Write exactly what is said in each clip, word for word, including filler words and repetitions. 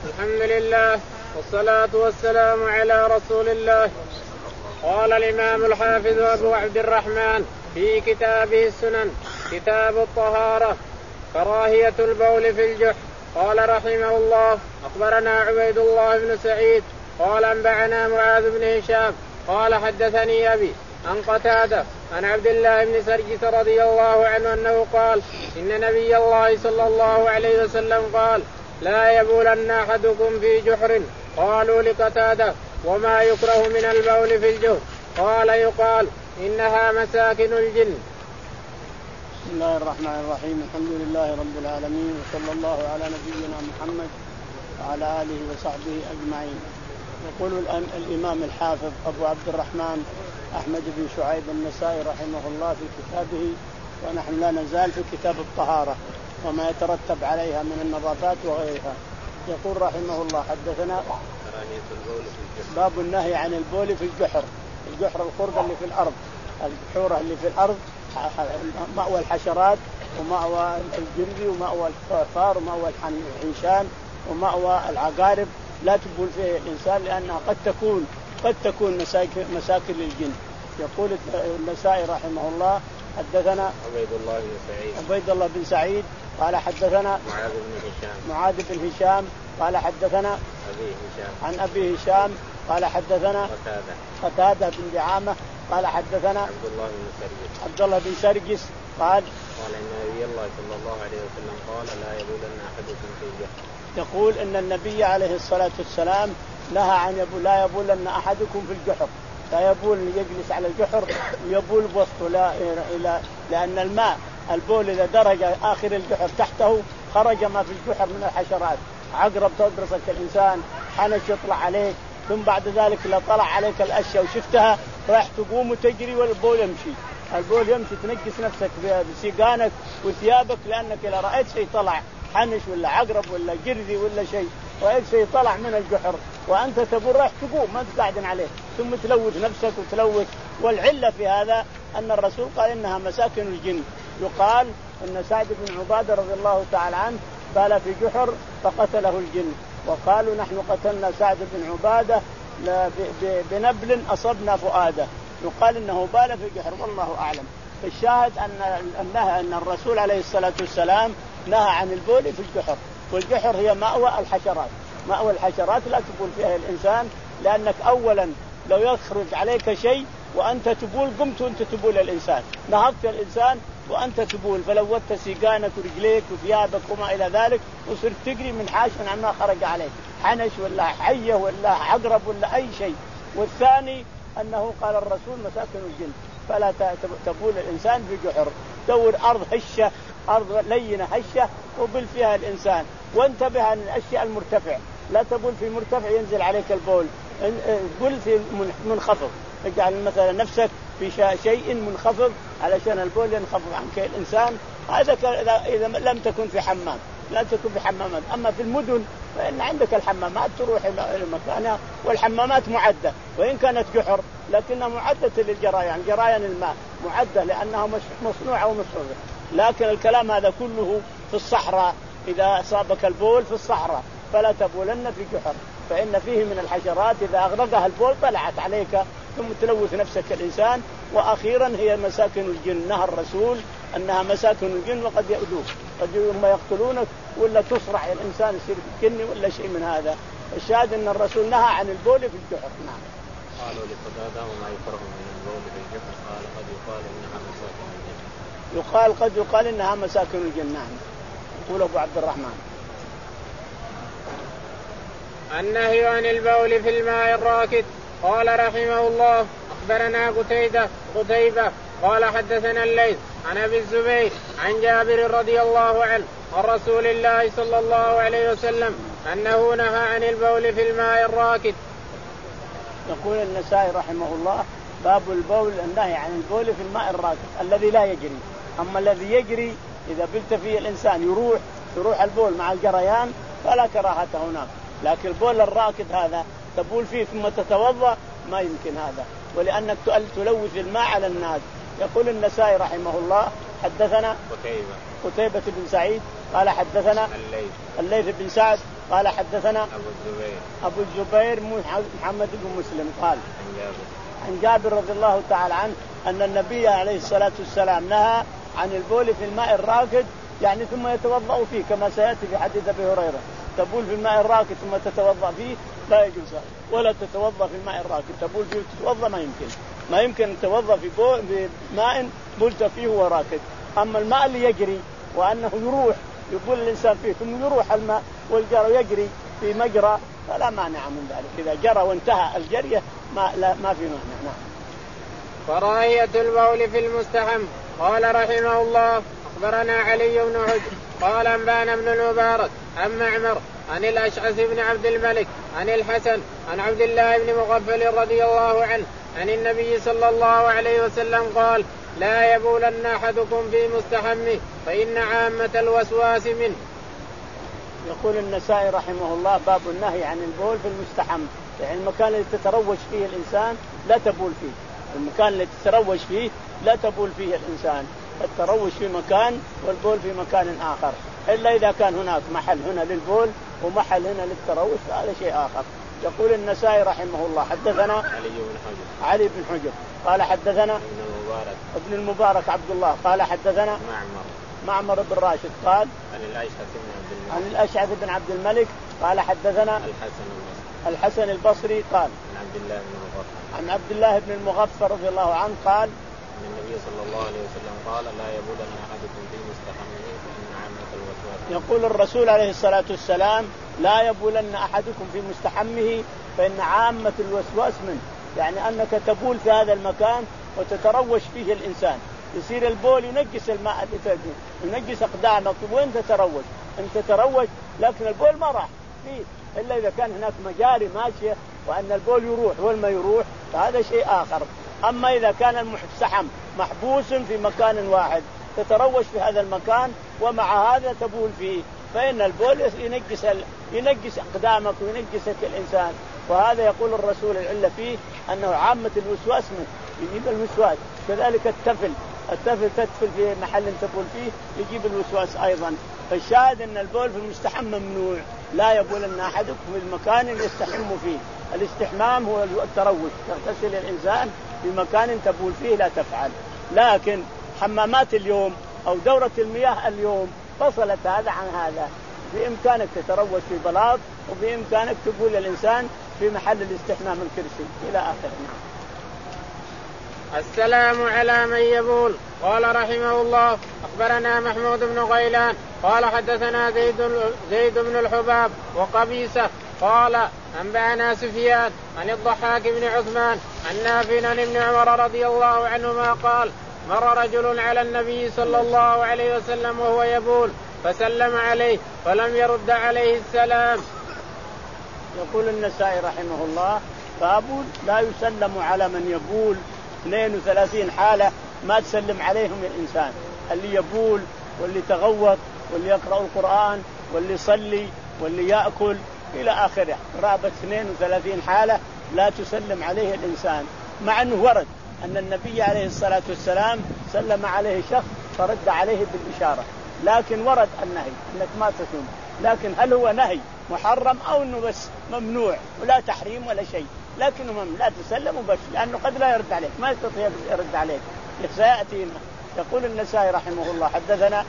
الحمد لله والصلاة والسلام على رسول الله. قال الإمام الحافظ أبو عبد الرحمن في كتابه السنن كتاب الطهارة كراهية البول في الجحر. قال رحمه الله أخبرنا عبيد الله بن سعيد قال أنبأنا معاذ بن هشام قال حدثني أبي عن قتادة عن عبد الله بن سرجس رضي الله عنه أنه قال إن نبي الله صلى الله عليه وسلم قال لا يبولن أحدكم في جحر. قالوا لقتادة وما يكره من البول في الجحر؟ قال يقال إنها مساكن الجن. بسم الله الرحمن الرحيم. الحمد لله رب العالمين وصلى الله على نبينا محمد وعلى آله وصحبه أجمعين. يقول الإمام الحافظ أبو عبد الرحمن أحمد بن شعيب النسائي رحمه الله في كتابه، ونحن لا نزال في كتاب الطهارة وما يترتب عليها من النظافات وغيرها. يقول رحمه الله حدثنا باب النهي عن البول في الجحر. الجحر الخرق اللي في الأرض، البحورة اللي في الأرض، مأوى الحشرات ومأوى الجرذي ومأوى الفار ومأوى الحنشان ومأوى العقارب، لا تبول فيه الإنسان لأنها قد تكون قد تكون مساكن مساكن للجن. يقول النسائي رحمه الله حدثنا عبيد الله بن سعيد عبيد الله بن سعيد قال حدثنا معاذ بن هشام معاذ بن هشام قال حدثنا أبي هشام عن أبي هشام قال حدثنا قتادة قتادة بن دعامة قال حدثنا عبد الله بن سرجس عبد الله بن سرجس قال قال إن نبي الله صلى الله عليه وسلم قال لا يبولن أحدكم في الجحر. يقول إن النبي عليه الصلاة والسلام نهى عن يبول لا يبولن أحدكم في الجحر. لا يبول يجلس على الجحر يبول بوسطه لا إلى لأن الماء البول إذا درج آخر الجحر تحته خرج ما في الجحر من الحشرات. عقرب تدرسك الإنسان، حنش يطلع عليك، ثم بعد ذلك لو طلع عليك الأشياء وشفتها راح تقوم وتجري والبول يمشي. البول يمشي تنجس نفسك بسيقانك وثيابك، لأنك إذا رأيت شيء طلع حنش ولا عقرب ولا جرذي ولا شيء، رأيت شيء طلع من الجحر وأنت تقول راح تقوم ما تقعد عليه ثم تلوث نفسك وتلوث. والعلة في هذا أن الرسول قال إنها مساكن الجن. يقال أن سعد بن عبادة رضي الله تعالى عنه بال في جحر فقتله الجن، وقالوا نحن قتلنا سعد بن عبادة بنبل أصبنا فؤاده. يقال إنه بال في جحر والله أعلم. الشاهد أن النهي أن الرسول عليه الصلاة والسلام نهى عن البول في الجحر. والجحر هي مأوى الحشرات، مأوى الحشرات لا تبول فيها الإنسان، لأنك أولا لو يخرج عليك شيء وأنت تبول قمت وأنت تبول الإنسان، نهضت الإنسان وأنت تبول فلوثت سيقانك ورجليك وثيابك وما إلى ذلك وصرت تجري من حاش من عما خرج عليك حنش ولا حية ولا عقرب ولا أي شيء. والثاني أنه قال الرسول مساكن الجن، فلا تبول الإنسان في جحر. دور أرض هشة، أرض لينة هشة وبل فيها الإنسان. وانتبه أن الأشياء المرتفع لا تبول في مرتفع ينزل عليك البول، بل في منخفض. اجعل مثلا نفسك في شيء منخفض علشان البول ينخفض عنك الإنسان. هذا إذا لم تكن في حمام، لا تكن في حمامات. أما في المدن فإن عندك الحمامات تروح إلى مكانها، والحمامات معدة وإن كانت جحر لكنها معدة للجريان، جريان الماء معدة لأنها مصنوعة ومصنوعة. لكن الكلام هذا كله في الصحراء، إذا أصابك البول في الصحراء فلا تبولن في جحر، فإن فيه من الحشرات إذا أغرقها البول طلعت عليك ثم تلوث نفسك الإنسان. وأخيرا هي مساكن الجن، نهى الرسول أنها مساكن الجن وقد يؤذوك، قد هم يقتلونك ولا تصرع الإنسان يصير جني ولا شيء من هذا. الشاهد أن الرسول نهى عن البول في الجحر. نعم. قالوا لقتادة وما يكره من البول في الجحر؟ قال قد يقال إنها مساكن الجن. يقال قد يقال إنها مساكن الجن. نعم. يقول أبو عبد الرحمن النهي عن البول في الماء الراكد. قال رحمه الله أخبرنا قتيبة قتيبة قال حدثنا الليث عن أبي الزبير عن جابر رضي الله عنه عن رسول الله صلى الله عليه وسلم أنه نهى عن البول في الماء الراكد. يقول النسائي رحمه الله باب البول، النهي عن البول في الماء الراكد الذي لا يجري. أما الذي يجري إذا بلت فيه الإنسان يروح يروح البول مع الجريان فلا كراهة هناك، لكن البول الراكد هذا تبول فيه ثم تتوضأ ما يمكن هذا، ولأنك تلوث الماء على الناس. يقول النسائي رحمه الله حدثنا قتيبة قتيبة بن سعيد قال حدثنا الليث الليث بن سعد قال حدثنا أبو الزبير أبو الزبير محمد بن مسلم قال عن جابر عن جابر رضي الله تعالى عنه أن النبي عليه الصلاة والسلام نهى عن البول في الماء الراكد يعني ثم يتوضأ فيه كما سيأتي في حديث أبي هريرة. تبول في الماء الراكد ثم تتوضأ فيه لا يجوز، ولا تتوضأ في الماء الراكد تبول فيه وتتوضأ ما يمكن ما يمكن أن تتوضأ في ماء بلت فيه وراكد. أما الماء اللي يجري وأنه يروح يقول الإنسان فيه ثم يروح الماء والجرى يجري في مجرى فلا مانع من ذلك، إذا جرى وانتهى الجرية ما, لا ما في مانع. نعم. كراهية البول في المستحم. قال رحمه الله أخبرنا علي بن حجر قال أنبانا بن المبارك عن معمر عن الأشعث بن عبد الملك عن الحسن عن عبد الله بن مغفل رضي الله عنه عن النبي صلى الله عليه وسلم قال لا يبولن أحدكم في مستحمه فإن عامة الوسواس منه. يقول النسائي رحمه الله باب النهي عن البول في المستحم، يعني المكان الذي تتروج فيه الإنسان لا تبول فيه، المكان الذي تتروج فيه لا تبول فيه الإنسان، التروج في مكان والبول في مكان آخر، إلا إذا كان هناك محل هنا للبول ومحل هنا للتروج فهذا شيء آخر. يقول النسائي رحمه الله حدثنا علي بن حجر علي بن حجر قال حدثنا ابن المبارك ابن المبارك عبد الله قال حدثنا معمر معمر بن راشد قال عن الأشعث بن عبد الملك عن الأشعث بن عبد الملك قال حدثنا الحسن البصري الحسن البصري قال عن عبد الله بن المغفر عن عبد الله بن المغفر رضي الله عنه قال أن النبي صلى الله عليه وسلم قال لا يبولن أحدكم في مستحمه فإن عامة الوسواس. يقول الرسول عليه الصلاة والسلام لا يبولن أحدكم في مستحمه فإن عامة الوسواس منه، يعني أنك تبول في هذا المكان وتتروش فيه الإنسان، يصير البول ينجس الماء اللي تجي ينجس أقدامك وين تتروج أنت تتروج، لكن البول ما راح فيه إلا إذا كان هناك مجاري ماشية وأن البول يروح والما يروح فهذا شيء آخر. أما إذا كان المستحم محبوس في مكان واحد تتروج في هذا المكان ومع هذا تبول فيه فإن البول ينجس ينجس أقدامك وينجسك الإنسان، وهذا يقول الرسول العلة فيه أنه عامة الوسواس منه يجيب الوسواس. كذلك التفل التفل تتفل في محل تبول فيه يجيب الوسواس أيضا. فالشاهد أن البول في المستحم ممنوع، لا يبولن أحدكم في المكان اللي يستحم فيه. الاستحمام هو التروج، تغتسل الإنسان في مكان تبول فيه لا تفعل. لكن حمامات اليوم أو دورة المياه اليوم فصلت هذا عن هذا، بإمكانك تتروج في بلاط وبإمكانك تقول الإنسان في محل الاستحمام الكرسي إلى آخره. السلام على من يبول. قال رحمه الله أخبرنا محمود بن غيلان قال حدثنا زيد, زيد بن الحباب وقبيسة قال أنبأنا سفيان عن الضحاك بن عثمان عن نافع عن ابن عمر رضي الله عنهما قال مر رجل على النبي صلى الله عليه وسلم وهو يبول فسلم عليه فلم يرد عليه السلام. يقول النسائي رحمه الله باب لا يسلم على من يبول اثنين وثلاثين حالة ما تسلم عليهم الإنسان، اللي يبول واللي تغوط واللي يقرأ القرآن واللي يصلي واللي يأكل إلى آخره، رابط اثنين وثلاثين حالة لا تسلم عليه الإنسان، مع أنه ورد أن النبي عليه الصلاة والسلام سلم عليه شخص فرد عليه بالإشارة، لكن ورد النهي أنك ما تسلم. لكن هل هو نهي محرم أو أنه بس ممنوع ولا تحريم ولا شيء؟ لكنه ممنوع لا تسلم وبس، لأنه قد لا يرد عليك، ما يستطيع يرد عليك. سيأتي. يقول النسائي رحمه الله حدثنا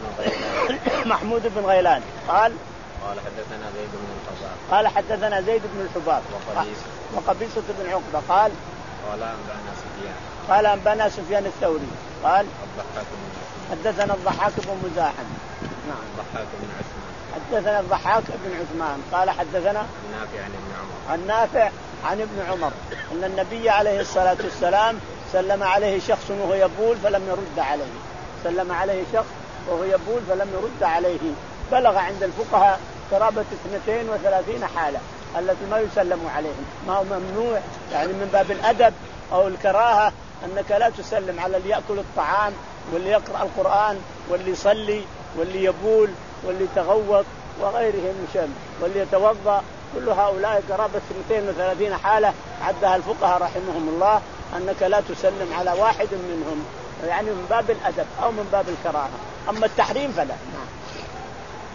محمود بن غيلان قال قال حدثنا زيد بن الحباب قال حدثنا زيد بن الحباب وقبيصة بن عقبة قال قال أنبأنا سفيان قال أنبأنا سفيان الثوري قال الضحاك حدثنا الضحاك بن مزاحم نعم الضحاك بن عثمان حدثنا الضحاك بن عثمان قال حدثنا النافع عن ابن عمر النافع عن ابن عمر أن النبي عليه الصلاة والسلام سلم عليه شخص وهو يبول فلم يرد عليه، سلم عليه شخص وهو يبول فلم يرد عليه. بلغ عند الفقهاء قرابة اثنتين وثلاثين حالة التي ما يسلم عليهم، ما هو ممنوع يعني من باب الأدب أو الكراهة أنك لا تسلم على اللي يأكل الطعام واللي يقرأ القرآن واللي يصلي واللي يبول واللي يتغوط وغيرهم مشل واللي يتوضأ، كل هؤلاء قرابة اثنتين وثلاثين حالة عدها الفقهاء رحمهم الله أنك لا تسلم على واحد منهم، يعني من باب الأدب أو من باب الكراهة. أما التحريم فلا.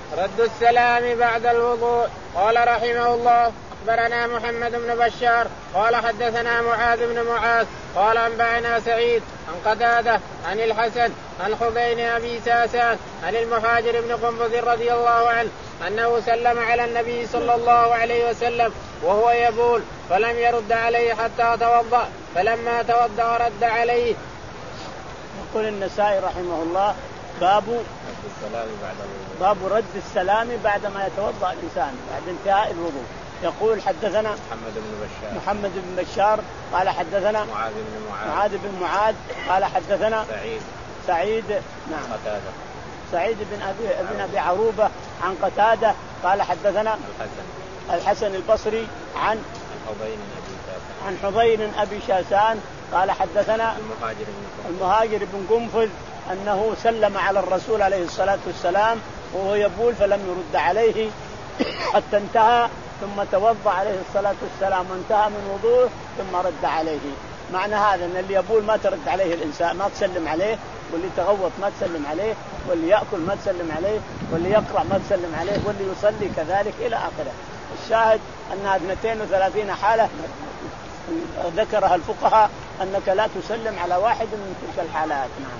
رد السلام بعد الوضوء. قال رحمه الله أخبرنا محمد بن بشار قال حدثنا معاذ بن معاذ قال أنبأنا سعيد عن قتادة عن الحسن عن حذين أبي ساسان عن المهاجر بن قنفذ رضي الله عنه أنه سلم على النبي صلى الله عليه وسلم وهو يبول فلم يرد عليه حتى توضأ فلما توضأ رد عليه. يقول النسائي رحمه الله باب باب رد السلام بعد ما يتوضأ الإنسان بعد انتهاء الوضوء. يقول حدثنا محمد بن بشار محمد بن بشار قال حدثنا معاذ بن معاذ معاذ بن معاذ قال حدثنا سعيد سعيد نعم قتادة سعيد بن أبي بن أبي عروبة عن قتادة قال حدثنا الحسن الحسن البصري عن حذين أبي ساسان عن حذين أبي شاسان قال حدثنا المهاجر بن المهاجر بن قنفذ أنه سلم على الرسول عليه الصلاة والسلام وهو يبول فلم يرد عليه حتى انتهى ثم توضأ عليه الصلاة والسلام وانتهى من وضوءه ثم رد عليه. معنى هذا أن اللي يبول ما ترد عليه الإنسان ما تسلم عليه واللي تغوط ما تسلم عليه واللي يأكل ما تسلم عليه واللي يقرأ ما تسلم عليه واللي يصلي كذلك إلى آخره. الشاهد أنها اثنتين وثلاثين حالة ذكرها الفقهاء أنك لا تسلم على واحد من تلك الحالات. نعم.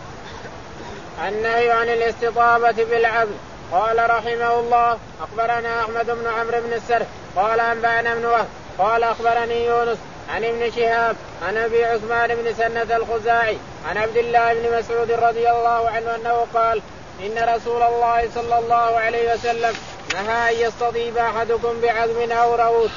النهي عن الاستطابة بالعظم. قال رحمه الله أخبرنا أحمد بن عمرو بن السرح قال أنبأنا ابن وهب قال أخبرني يونس عن ابن شهاب عن أبي عثمان بن سنة الخزاعي عن عبد الله بن مسعود رضي الله عنه أنه قال إن رسول الله صلى الله عليه وسلم نهى أن يستطيب أحدكم بعظم أو روث.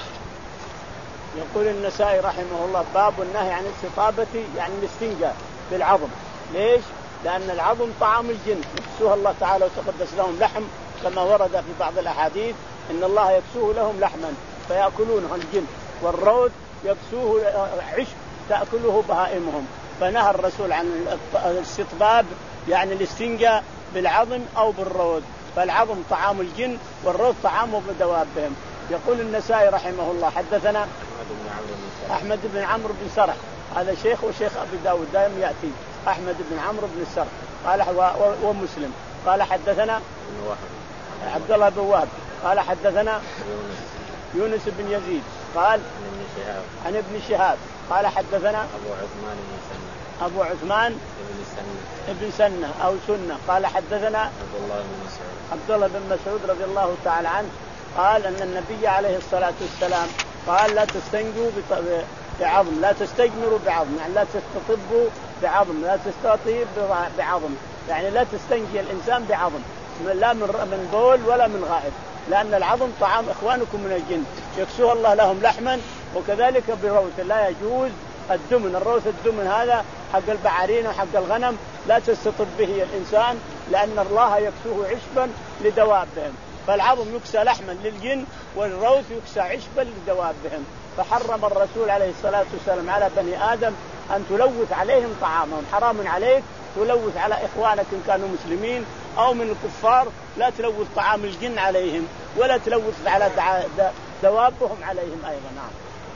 يقول النسائي رحمه الله باب النهي عن الاستطابة يعني الاستنجاء بالعظم. ليش؟ لأن العظم طعام الجن يكسوه الله تعالى وتقدس لهم لحم كما ورد في بعض الأحاديث إن الله يكسوه لهم لحما فيأكلونه الجن والروث يكسوه عشب تأكله بهائمهم. فنهى الرسول عن الاستطباب يعني الاستنجاء بالعظم أو بالروث. فالعظم طعام الجن والروث طعام بدوابهم. يقول النسائي رحمه الله حدثنا أحمد بن عمرو بن سرح هذا شيخ وشيخ أبي داود دائما يأتي أحمد بن عمرو بن السرح قال ومسلم قال حدثنا عبد الله بن وهب قال حدثنا يونس بن يزيد قال عن ابن شهاب قال حدثنا أبو عثمان بن سنة أبو عثمان بن سنة ابن سنة أو سنة قال حدثنا عبد الله بن مسعود عبد الله بن مسعود رضي الله تعالى عنه قال أن النبي عليه الصلاة والسلام قال لا تستنجوا بعظم لا تستجمروا بعظم يعني لا تستطبوا بعظم لا تستطيب بعظم يعني لا تستنجي الإنسان بعظم لا من بول ولا من غائب لأن العظم طعام إخوانكم من الجن يكسوه الله لهم لحما. وكذلك بروث لا يجوز الدمن الروث الدمن هذا حق البعارين وحق الغنم لا تستطب به الإنسان لأن الله يكسوه عشبا لدوابهم. فالعظم يكسى لحما للجن والروث يكسى عشبا لدوابهم. فحرم الرسول عليه الصلاة والسلام على بني آدم أن تلوث عليهم طعامهم. حرام عليك تلوث على إخوانك إن كانوا مسلمين أو من الكفار لا تلوث طعام الجن عليهم ولا تلوث على دوابهم عليهم أيضا. نعم.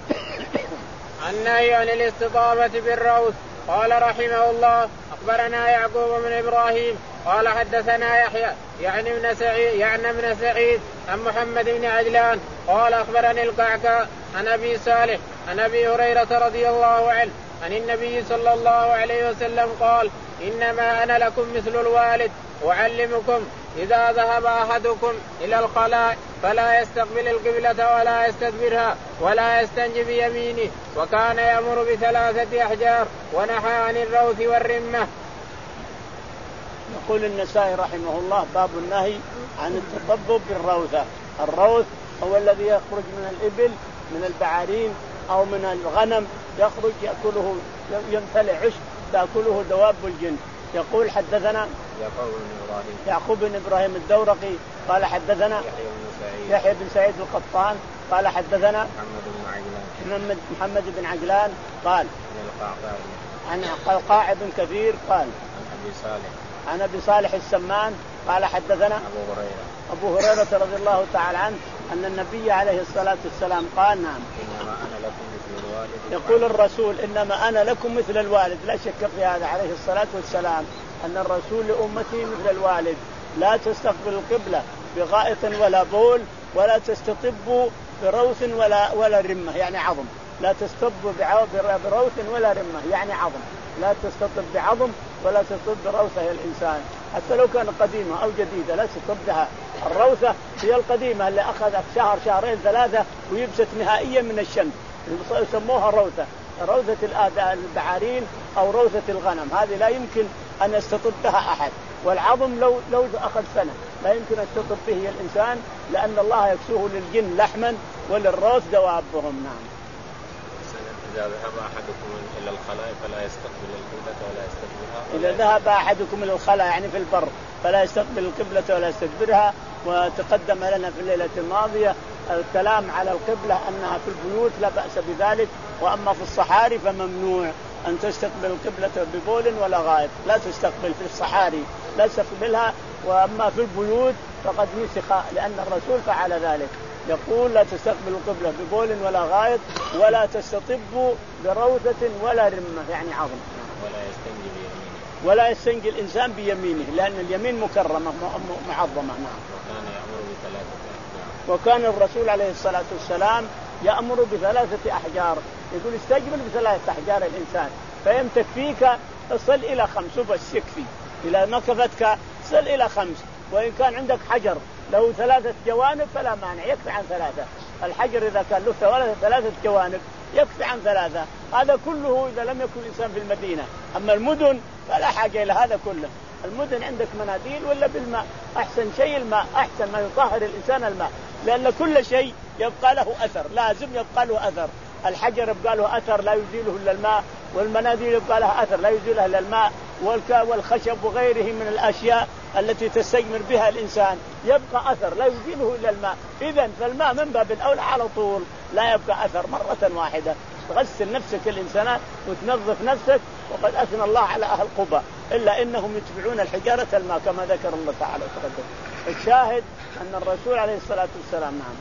النهي عن الاستطابة بالروث. قال رحمه الله أخبرنا يعقوب بن إبراهيم قال حدثنا يحيى يعني ابن سعيد يعني ابن سعيد عن محمد بن عجلان قال أخبرني القعقاع عن أبي صالح عن أبي هريرة رضي الله عنه عن النبي صلى الله عليه وسلم قال إنما أنا لكم مثل الوالد أعلمكم إذا ذهب أحدكم إلى الخلاء فلا يستقبل القبلة ولا يستدبرها ولا يستنجي بيمينه وكان يأمر بثلاثة أحجار ونحى عن الروث والرمة. يقول النسائي رحمه الله باب النهي عن التطبب بالروثة. الروث هو الذي يخرج من الإبل من البعارين أو من الغنم يخرج يأكله يمتلئ عشب تأكله دواب الجن. يقول حدثنا يعقوب بن إبراهيم الدورقي قال حدثنا يحيى بن سعيد القطان قال حدثنا محمد محمد بن عجلان قال عن القعقاع بن كثير قال عن أبي صالح السمان قال حدثنا أبو هريرة أبو هريرة رضي الله تعالى عنه أن النبي عليه الصلاة والسلام قال نعم إنما أنا لكم مثل الوالد. يقول الرسول إنما أنا لكم مثل الوالد. لا شك في هذا عليه الصلاة والسلام أن الرسول لأمته مثل الوالد لا تستقبل القبلة بغائط ولا بول، ولا تستطب بروث ولا ولا رمة يعني عظم. لا تستطب بروث ولا رمة يعني عظم. لا تستطب بعظم ولا تستطب بروثة الإنسان حتى لو كان قديمة أو جديدة لا تستطب بها. الروثة هي القديمة اللي أخذت شهر شهرين ثلاثة ويبست نهائيا من الشمس يسموها روثة. روثة البعارين أو روثة الغنم هذه لا يمكن أن يستطب بها أحد. والعظم لو لو أخذ سنة لا يمكن أن يستطب به الإنسان لأن الله يكسوه للجن لحما وللروث دوابهم. نعم. إذا ذهب أحدكم إلى الخلاء فلا يستقبل القبلة ولا يستدبرها. إذا ذهب أحدكم إلى الخلاء يعني في البر فلا يستقبل القبلة ولا يستدبرها. وتقدم لنا في الليلة الماضية الكلام على القبلة أنها في البيوت لا بأس بذلك، وأما في الصحاري فممنوع أن تستقبل القبلة ببول ولا غائط. لا تستقبل في الصحاري لا تستقبلها، وأما في البيوت فقد نسخ لأن الرسول فعل ذلك. يقول لا تستقبل القبلة ببول ولا غائط ولا تستطب بروثة ولا رمة يعني عظم. ولا يستنجي بيمينه. ولا يستنجي الإنسان بيمينه لأن اليمين مكرمة معظمة. نعم. وكان يأمر بثلاثة أحجار. وكان الرسول عليه الصلاة والسلام يأمر بثلاثة أحجار. يقول استقبل بثلاثة أحجار الإنسان فإن تكفيك تصل إلى خمس وبس يكفي. إذا ما كفتك تصل إلى خمس. وإن كان عندك حجر له ثلاثة جوانب فلا مانع يكفي عن ثلاثة. الحجر إذا كان له ثلاثة جوانب يكفي عن ثلاثة. هذا كله إذا لم يكن الإنسان في المدينة. أما المدن فلا حاجة إلى هذا كله. المدن عندك مناديل ولا بالماء. أحسن شيء الماء. أحسن ما يطهر الإنسان الماء لأن كل شيء يبقى له أثر لازم يبقى له أثر. الحجر يبقى له أثر لا يزيله إلا الماء، والمناديل يبقى لها أثر لا يزيلها إلا الماء، والخشب وغيره من الأشياء التي تستجمر بها الإنسان يبقى أثر لا يزيله إلا الماء. إذن فالماء من باب الأولى على طول لا يبقى أثر مرة واحدة. تغسل نفسك الإنسان وتنظف نفسك. وقد أثنى الله على أهل قبى إلا إنهم يتبعون الحجارة الماء كما ذكر الله تعالى وتقدم. الشاهد أن الرسول عليه الصلاة والسلام نعم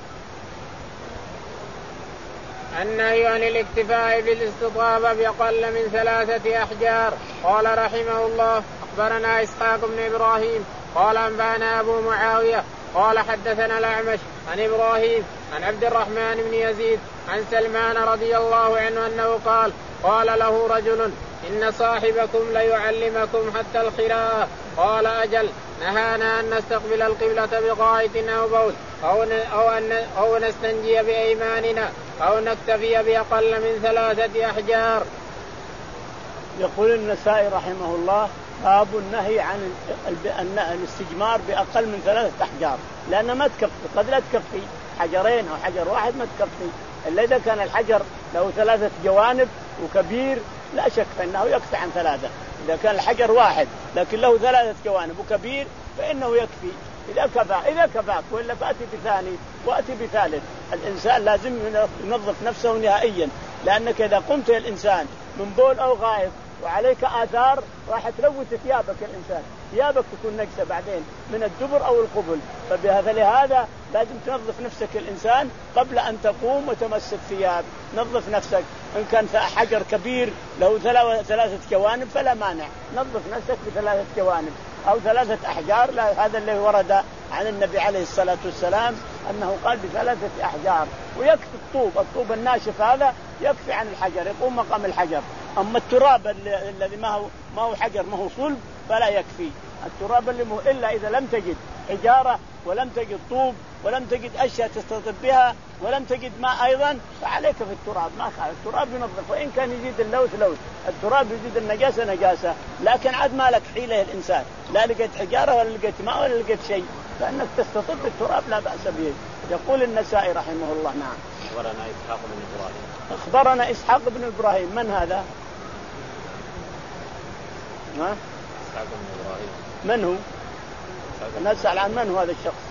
النهي عن الاكتفاء بالاستطابة بأقل من ثلاثة أحجار. قال رحمه الله أخبرنا إسحاق بن إبراهيم قال أنبأنا أبو معاوية قال حدثنا الأعمش عن إبراهيم عن عبد الرحمن بن يزيد عن سلمان رضي الله عنه أنه قال قال له رجل إن صاحبكم ليعلمكم حتى الخراء. قال أجل نهانا أن نستقبل القبلة بغائط أو بول أو, أو, أن أو نستنجي بأيماننا أو نكتفي بأقل من ثلاثة أحجار. يقول النسائي رحمه الله باب النهي عن الاستجمار بأقل من ثلاثة أحجار لأن ما تكفي. قد لا تكفي حجرين أو حجر واحد ما تكفي إلا إذا كان الحجر له ثلاثة جوانب وكبير لا شك فإنه يكفي عن ثلاثة. إذا كان الحجر واحد لكن له ثلاثة جوانب وكبير فإنه يكفي. إذا كفى إذا كفاك وإلا فأتي بثاني وأتي بثالث. الإنسان لازم ينظف نفسه نهائيا لأنك إذا قمت الإنسان من بول أو غائط وعليك آثار راح تلوث ثيابك الإنسان. ثيابك تكون نجسة بعدين من الدبر أو القبل. فبهذا لهذا لازم تنظف نفسك الإنسان قبل أن تقوم وتمس الثياب. نظف نفسك. إن كان حجر كبير له ثلاثة جوانب فلا مانع نظف نفسك بثلاثة جوانب أو ثلاثة أحجار. لا هذا اللي ورد عن النبي عليه الصلاة والسلام أنه قال بثلاثة أحجار. ويكفي الطوب الطوب الناشف هذا يكفي عن الحجر يقوم مقام الحجر. أما التراب الذي ما هو ما هو حجر ما هو صلب فلا يكفي. التراب اللي مو إلا إذا لم تجد حجارة ولم تجد طوب ولم تجد أشياء تستطب بها ولم تجد ماء أيضا فعليك في التراب. ما خالف التراب ينظف وإن كان يزيد اللوث لوث. التراب يزيد النجاسة نجاسة لكن عاد ما لك حيلة الإنسان لا لقيت حجارة ولا لقيت ماء ولا لقيت شيء فإنك تستطب التراب لا بأس به. يقول النسائي رحمه الله نعم أخبرنا إسحاق بن إبراهيم أخبرنا إسحاق بن إبراهيم. من هذا؟ ما؟ إسحاق بن إبراهيم من هو؟ نسأل عن من هو هذا الشخص؟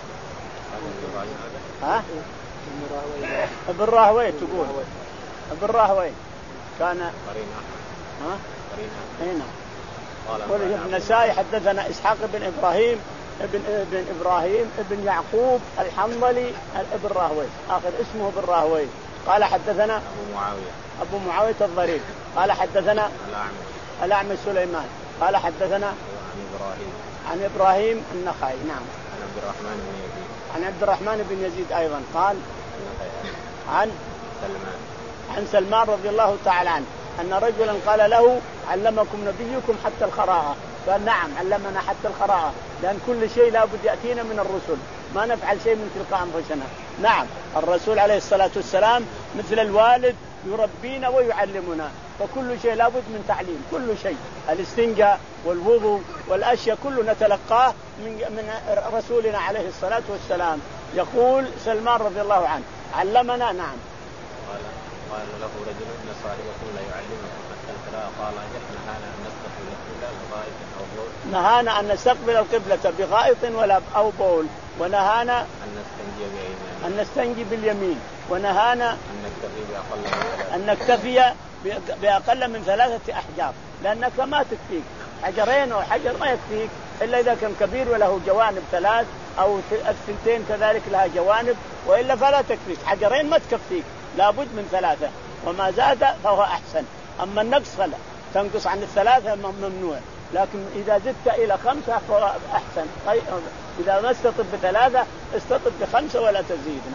ها؟ ابن راهويه تقول ابن راهويه كان قرين ها؟ قرين هنا قال ابن نسائي حدثنا إسحاق بن إبراهيم ابن ابن إبراهيم ابن يعقوب الحنظلي ابن راهويه آخر اسمه ابن راهويه. قال حدثنا أبو معاوية أبو معاوية الضرير قال حدثنا الأعمش الأعمش سليمان قال حدثنا عن إبراهيم عن إبراهيم النخعي. نعم. عن عبد الرحمن بن يزيد. عن عبد الرحمن بن يزيد أيضا قال عن سلمان. عن سلمان رضي الله تعالى عنه أن رجلا قال له علمكم نبيكم حتى الخراءة؟ قال نعم علمنا حتى الخراءة، لأن كل شيء لا بد يأتينا من الرسل، ما نفعل شيء من تلقاء أنفسنا. نعم الرسول عليه الصلاة والسلام مثل الوالد يربينا ويعلمنا، فكل شيء لا بد من تعليم، كل شيء الاستنجاء والوضوء والأشياء كله نتلقاه من من رسولنا عليه الصلاة والسلام. يقول سلمان رضي الله عنه علمنا. نعم. قال قال له رجل إن صاحبكم لا يعلمكم حتى القراءة قال نهانا أن نستقبل القبلة بغائط أو بول. نهانا أن نستقبل القبلة بغائط ولا أو بول، ونهانا أن نستنجي بأيماننا أن نستنجي باليمين، ونهانا أن نكتفي بأقل من ثلاثة أن نكتفي بأقل من ثلاثة أحجار، لأنك ما تكفيك حجرين أو حجر ما يكفيك إلا إذا كان كبير وله جوانب ثلاث أو الثنتين كذلك لها جوانب، وإلا فلا تكفيك. حجرين ما تكفيك، لابد من ثلاثة، وما زاد فهو أحسن. أما النقص فلا، تنقص عن الثلاثة ممنوع، لكن إذا زدت إلى خمسة فهو أحسن. إذا ما استطب بثلاثة استطب بخمسة ولا تزيدنا.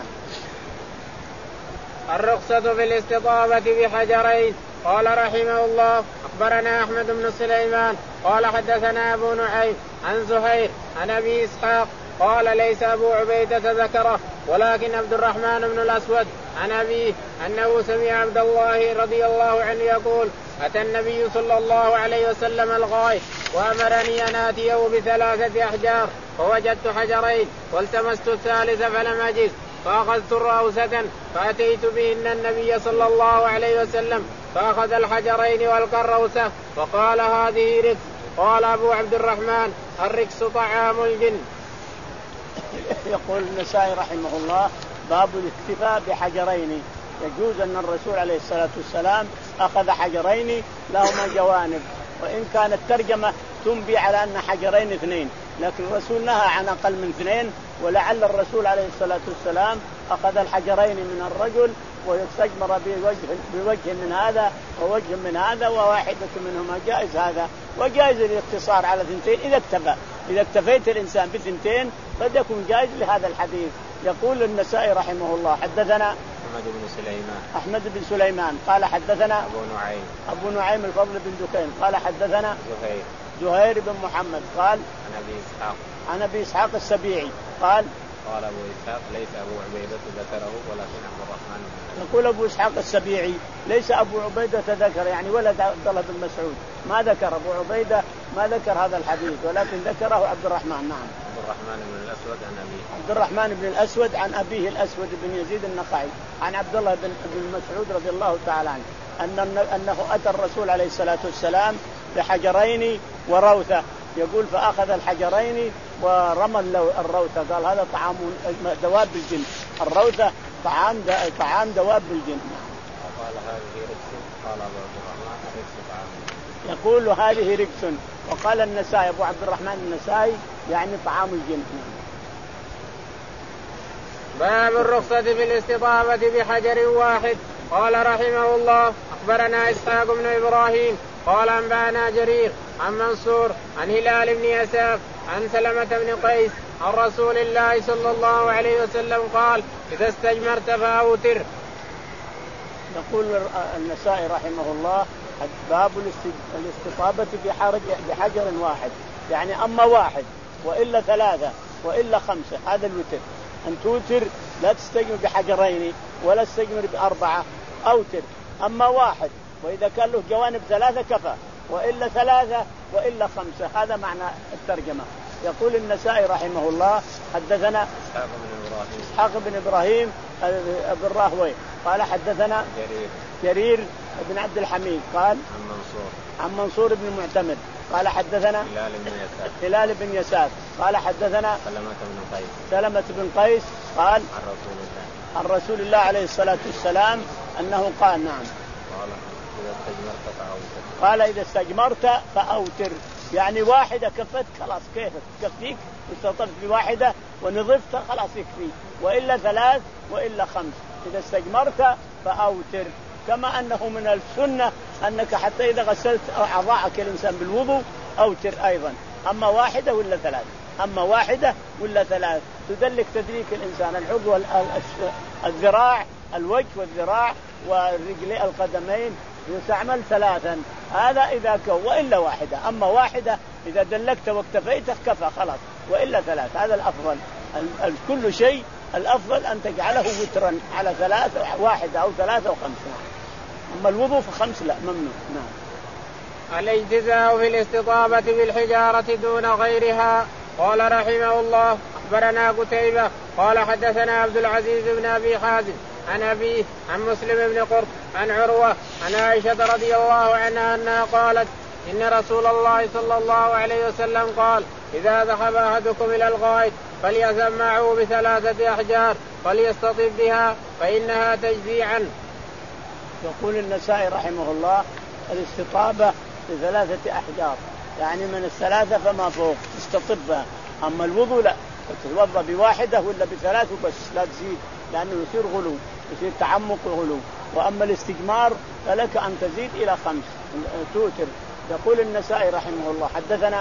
الرخصة في الاستطابة بحجرين. قال رحمه الله أخبرنا أحمد بن سليمان قال حدثنا أبو نعيم عن زهير عن أبي إسحاق قال ليس أبو عبيدة ذكره ولكن عبد الرحمن بن الأسود عن أبيه أنه سمع عبد الله رضي الله عنه يقول أتى النبي صلى الله عليه وسلم الغائط وأمرني أن آتيه بثلاثة أحجار فوجدت حجرين والتمست الثالث فلم أجد فأخذت رأوسة فأتيت بهن النبي صلى الله عليه وسلم فأخذ الحجرين والقى الرأوسة وقال هذه ركس. قال أبو عبد الرحمن الركس طعام الجن. يقول النسائي رحمه الله باب الاكتفاء بحجرين. يجوز أن الرسول عليه الصلاة والسلام أخذ حجرين لهما جوانب، وإن كانت الترجمة تنبي على أن حجرين اثنين، لكن الرسول نهى عن أقل من اثنين، ولعل الرسول عليه الصلاة والسلام أخذ الحجرين من الرجل ويستجمر بوجه, بوجه من هذا ووجه من هذا وواحدة منهما جائز هذا، وجائز الاقتصار على ثنتين إذا اكتفى. إذا اكتفيت الإنسان بثنتين قد يكون جائز لهذا الحديث. يقول النسائي رحمه الله حدثنا أحمد بن سليمان أحمد بن سليمان قال حدثنا أبو نعيم أبو نعيم الفضل بن دكين قال حدثنا زهير زهير بن محمد قال عن أبي إسحاق عن أبي إسحاق السبيعي قال قال أبو إسحاق ليس أبو عبيدة ذكره ولكن عبد الرحمن. يقول أبو إسحاق السبيعي ليس أبو عبيدة ذكر، يعني ولد عبد الله بن مسعود ما ذكر أبو عبيدة ما ذكر هذا الحديث، ولكن ذكره عبد الرحمن. نعم. عبد الرحمن بن الأسود عن أبيه عبد الرحمن بن الأسود عن أبيه الأسود بن يزيد النخعي عن عبد الله بن مسعود رضي الله تعالى عنه أن أنه أتى الرسول عليه الصلاة والسلام بحجرين وروثة. يقول فأخذ الحجرين ورمى الروثة، قال هذا طعام دواب الجن، الروثة طعام طعام دواب الجن. قال هذه ركس. قال أبو عبد الرحمن ركس طعام. يقول هذه ركس. وقال النسائي أبو عبد الرحمن النسائي يعني طعام الجن. باب الرخصة في الاستطابة بحجر واحد. قال رحمه الله أخبرنا إسحاق بن إبراهيم قال أنبأنا جرير عن منصور عن هلال بن يساف عن سلمة بن قيس عن رسول الله صلى الله عليه وسلم قال إذا استجمرت فأوتر. يقول النسائي رحمه الله باب الاستطابة بحجر واحد، يعني أما واحد وإلا ثلاثة وإلا خمسة هذا الوتر. أن توتر لا تستجمر بحجرين ولا تستجمر بأربعة، أوتر. أما واحد وإذا كان له جوانب ثلاثة كفى، وإلا ثلاثة وإلا خمسة، هذا معنى الترجمة. يقول النسائي رحمه الله حدثنا إسحاق بن إبراهيم إسحاق بن إبراهيم بن راهوي قال حدثنا جرير جرير بن عبد الحميد قال عن منصور عن منصور بن معتمد قال حدثنا هلال بن يساف هلال بن يساف قال حدثنا سلمة بن قيس سلمة بن قيس قال عن رسول الله عن رسول الله عليه الصلاة والسلام أنه قال نعم قال إذا استجمرت فأوتر. قال إذا استجمرت فأوتر، يعني واحدة كفت خلاص كيفك تكفيك، استطبت بواحدة ونظفت خلاص يكفي، وإلا ثلاث وإلا خمس. إذا استجمرت فأوتر. كما أنه من السنة أنك حتى إذا غسلت أعضاءك الإنسان بالوضوء أوتر أيضا. أما واحدة ولا ثلاث، أما واحدة ولا ثلاث. تدلك تدليك الإنسان العضو الذراع الوجه والذراع والرجلين القدمين يستعمل ثلاثا، هذا إذا كو، وإلا واحدة. أما واحدة إذا دلكت واكتفيت كفى خلاص، وإلا ثلاث هذا الأفضل. كل شيء الأفضل أن تجعله وترا على ثلاثة، واحدة أو ثلاثة أو خمسة. أما الوضوء فخمس لا ممنوع. نعم. الاجتزاء في الاستطابة بالحجارة دون غيرها. قال رحمه الله أخبرنا قتيبة قال حدثنا عبد العزيز بن أبي حازم عن أبيه عن مسلم بن قرط عن عروة عن عائشة رضي الله عنها أنها قالت إن رسول الله صلى الله عليه وسلم قال إذا ذهب أحدكم إلى الغائط فليأتم معه بثلاثة أحجار فليستطب بها فإنها تجزي عنه. يقول النسائي رحمه الله الاستطابة بثلاثة أحجار، يعني من الثلاثة فما فوق تستطبها. أما الوضوء لا، تتوضأ بواحدة ولا بثلاث وبس، لا تزيد، لأنه يصير غلو، يصير تعمق وغلو. وأما الاستجمار فلك أن تزيد إلى خمس توتر. يقول النسائي رحمه الله حدثنا